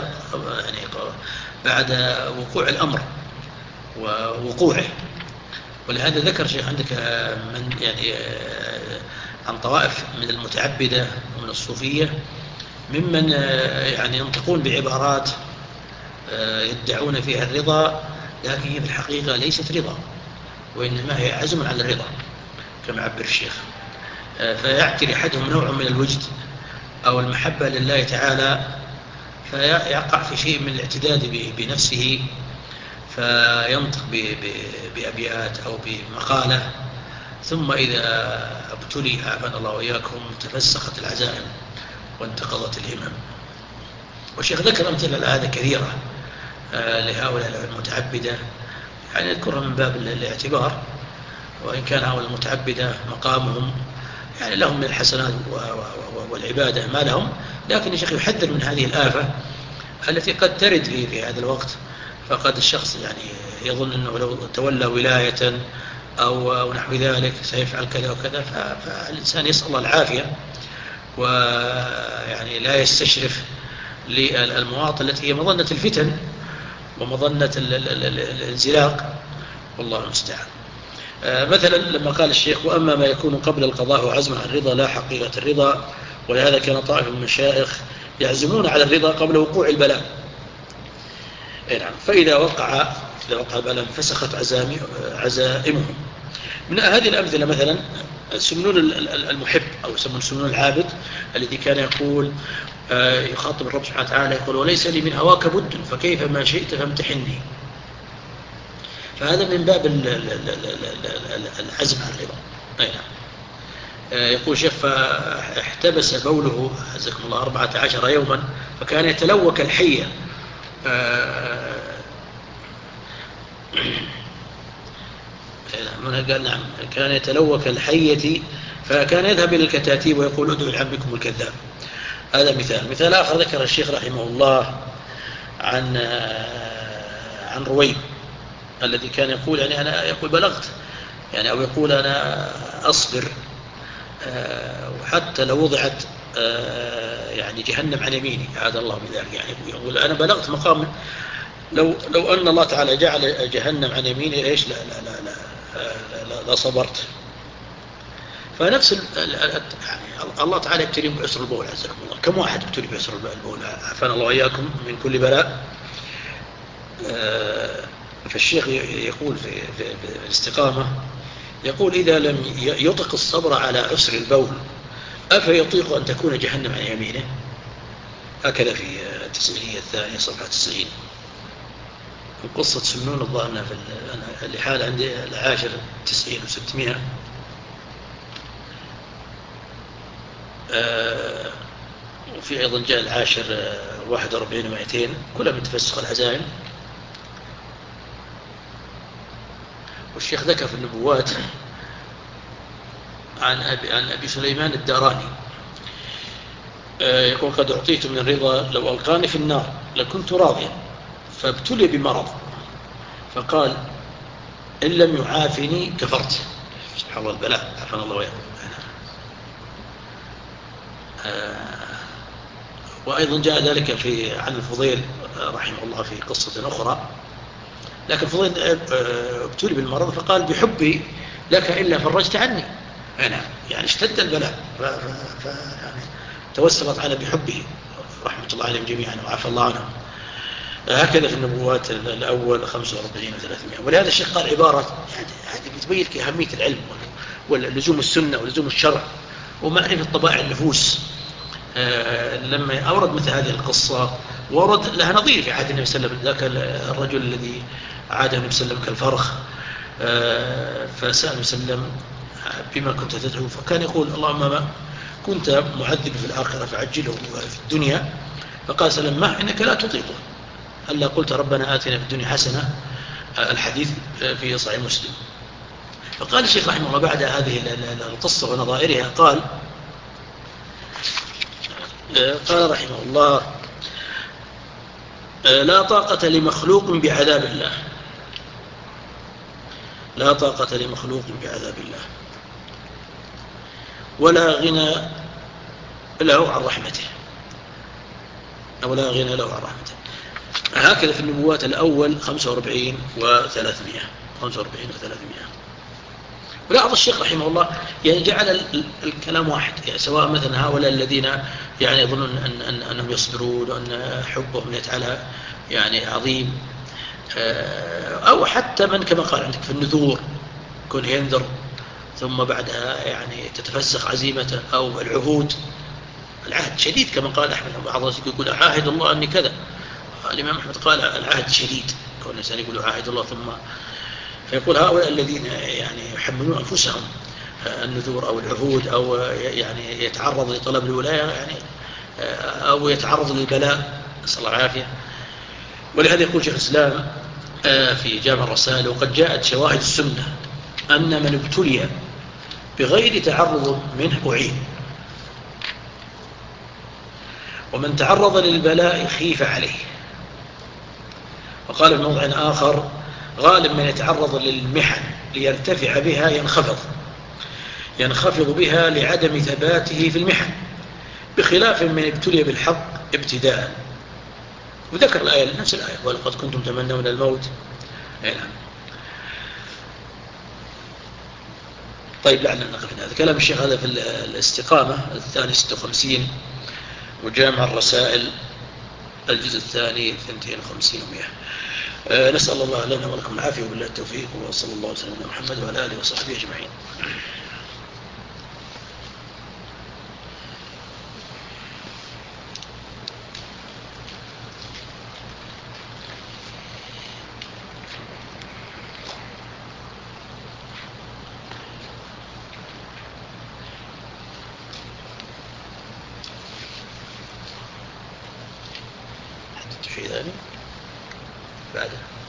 بعد وقوع الأمر ووقوعه. ولهذا ذكر شيخ عندك من عن طوائف من المتعبدة ومن الصوفية ممن ينطقون بعبارات يدعون فيها الرضا، لكن هي في الحقيقة ليست رضا، وإنما هي عزم على الرضا كما عبر الشيخ. فيعتري أحدهم نوع من الوجد أو المحبة لله تعالى، فيقع في شيء من الاعتداد بنفسه، فينطق بأبيات أو بمقالة، ثم إذا ابتلي عافانا الله وإياكم تفسخت العزائم وانتقضت الهمم. والشيخ ذكر أمثلة هذا كثيرة لهؤلاء المتعبدة، نذكرها من باب الاعتبار، وإن كان هؤلاء المتعبدة مقامهم لهم من الحسنات والعبادة ما لهم، لكن الشيخ يحذر من هذه الآفة التي قد ترد في هذا الوقت. فقد الشخص يظن أنه لو تولى ولاية أو نحو ذلك سيفعل كذا وكذا، فالإنسان يسأل الله العافية، لا يستشرف للمواطن التي هي مظنة الفتن ومظنة الانزلاق، والله المستعان. مثلا لما قال الشيخ: وأما ما يكون قبل القضاء هو عزم على الرضا لا حقيقة الرضا، ولهذا كان طائف من المشايخ يعزمون على الرضا قبل وقوع البلاء. نعم. فإذا وقع البلاء انفسخت عزائمهم. من هذه الأمثلة مثلا سمنون المحب أو يسمون سمنون العابد الذي كان يقول يخاطب الرب سبحانه وتعالى يقول وليس لي من هواك بد فكيف ما شئت فامتحني. فهذا من باب العزم على الرضا. أي نعم. يقول شيخ فاحتبس بوله عزكم الله 14 يوما فكان يتلوك الحية هنا قال نعم كان يتلوك الحية فكان يذهب إلى الكتاتيب ويقول ادعوا لعمكم الكذاب. هذا مثال آخر ذكر الشيخ رحمه الله عن رويب الذي كان يقول يعني أنا يقول بلغت يعني أو يقول أنا أصبر وحتى لو وضعت يعني جهنم عن يميني عاد الله من ذلك يعني يقول أنا بلغت مقام لو أن الله تعالى جعل جهنم عن يميني إيش لا صبرت. فنفس يعني الله تعالى يبتلي بعسر البول عزكم الله. كم واحد يبتلي بعسر البول عافانا الله وإياكم من كل بلاء. فالشيخ يقول في الاستقامة يقول إذا لم يطق الصبر على عسر البول أفيطيق أن تكون جهنم عن يمينه. هكذا في التسجيلية الثانية صفحة 90. قصة سمنون الظاهر في الحال عندي 90 و600. وفي أيضا جاء 41 و200 كلها من تفسخ العزائم. والشيخ ذكر في النبوات عن أبي سليمان الداراني يقول قد أعطيت من الرضا لو ألقاني في النار لكنت راضيا فابتلي بمرض فقال إن لم يعافني كفرت. سبحان الله البلاء عافانا الله وياكم. وأيضا جاء ذلك عن الفضيل رحمه الله في قصة أخرى لكن الفضيل ابتلي بالمرض فقال بحبي لك إلا فرجت عني. يعني اشتد البلاء يعني توسلت على بحبه رحمة الله عليهم جميعا وعافى الله عنهم. هكذا في النبوات الأول 45 و300. ولهذا الشيخ قال عبارة هذه بتبين لك أهمية العلم ولزوم السنة ولزوم الشرع ومعرفة طبائع النفوس. لما أورد مثل هذه القصة ورد لها نظير في عهد النبي صلى الله عليه وسلم. ذاك الرجل الذي عاد النبي صلى الله عليه وسلم كالفرخ فسأل النبي صلى الله عليه وسلم بما كنت تدعو فكان يقول اللهم ما كنت معذب في الآخرة فعجله في الدنيا فقال سلم ما إنك لا تطيقه هلا قلت ربنا آتنا في الدنيا حسنة الحديث في صحيح مسلم. فقال الشيخ رحمه الله بعد هذه القصة ونظائرها قال رحمه الله لا طاقة لمخلوق بعذاب الله. لا طاقة لمخلوق بعذاب الله ولا غنى له عن رحمته أو لا غنى له عن رحمته. هكذا في النبوات الأول 45 و300. ولاحظ الشيخ رحمه الله يعني جعل الكلام واحد يعني سواء مثلا هؤلاء الذين يعني يظنون أنهم يصبرون وأن حبهم يتعالى يعني عظيم أو حتى من كما قال عندك في النذور كن ينذر ثم بعدها يعني تتفسخ عزيمته أو العهود العهد شديد كما قال أحمد بعض الناس يقول عاهد الله أني كذا. الإمام أحمد قال العهد شديد كون الإنسان يقول عاهد الله ثم فيقول هؤلاء الذين يعني يحملون أنفسهم النذور أو العهود أو يعني يتعرض لطلب الولاية يعني أو يتعرض للبلاء نسأل الله العافية. ولهذا يقول شيخ الإسلام في جامع الرسائل وقد جاءت شواهد السنة أن من ابتلي بغير تعرض منه أعين ومن تعرض للبلاء خيف عليه. وقال في موضع آخر غالب من يتعرض للمحن ليرتفع بها ينخفض بها لعدم ثباته في المحن بخلاف من ابتلي بالحق ابتداء. وذكر الآية نفس الآية ولقد كنتم تمنون الموت. نعم. طيب لعلنا نقف هذا كلام الشيخ هذا في الاستقامة الثاني 56 وجامع الرسائل الجزء الثاني 52 و100. نسأل الله لنا ولكم العافية وبالله التوفيق وصلى الله وسلم على محمد وعلى آله وصحبه أجمعين. شيء ثاني بعده.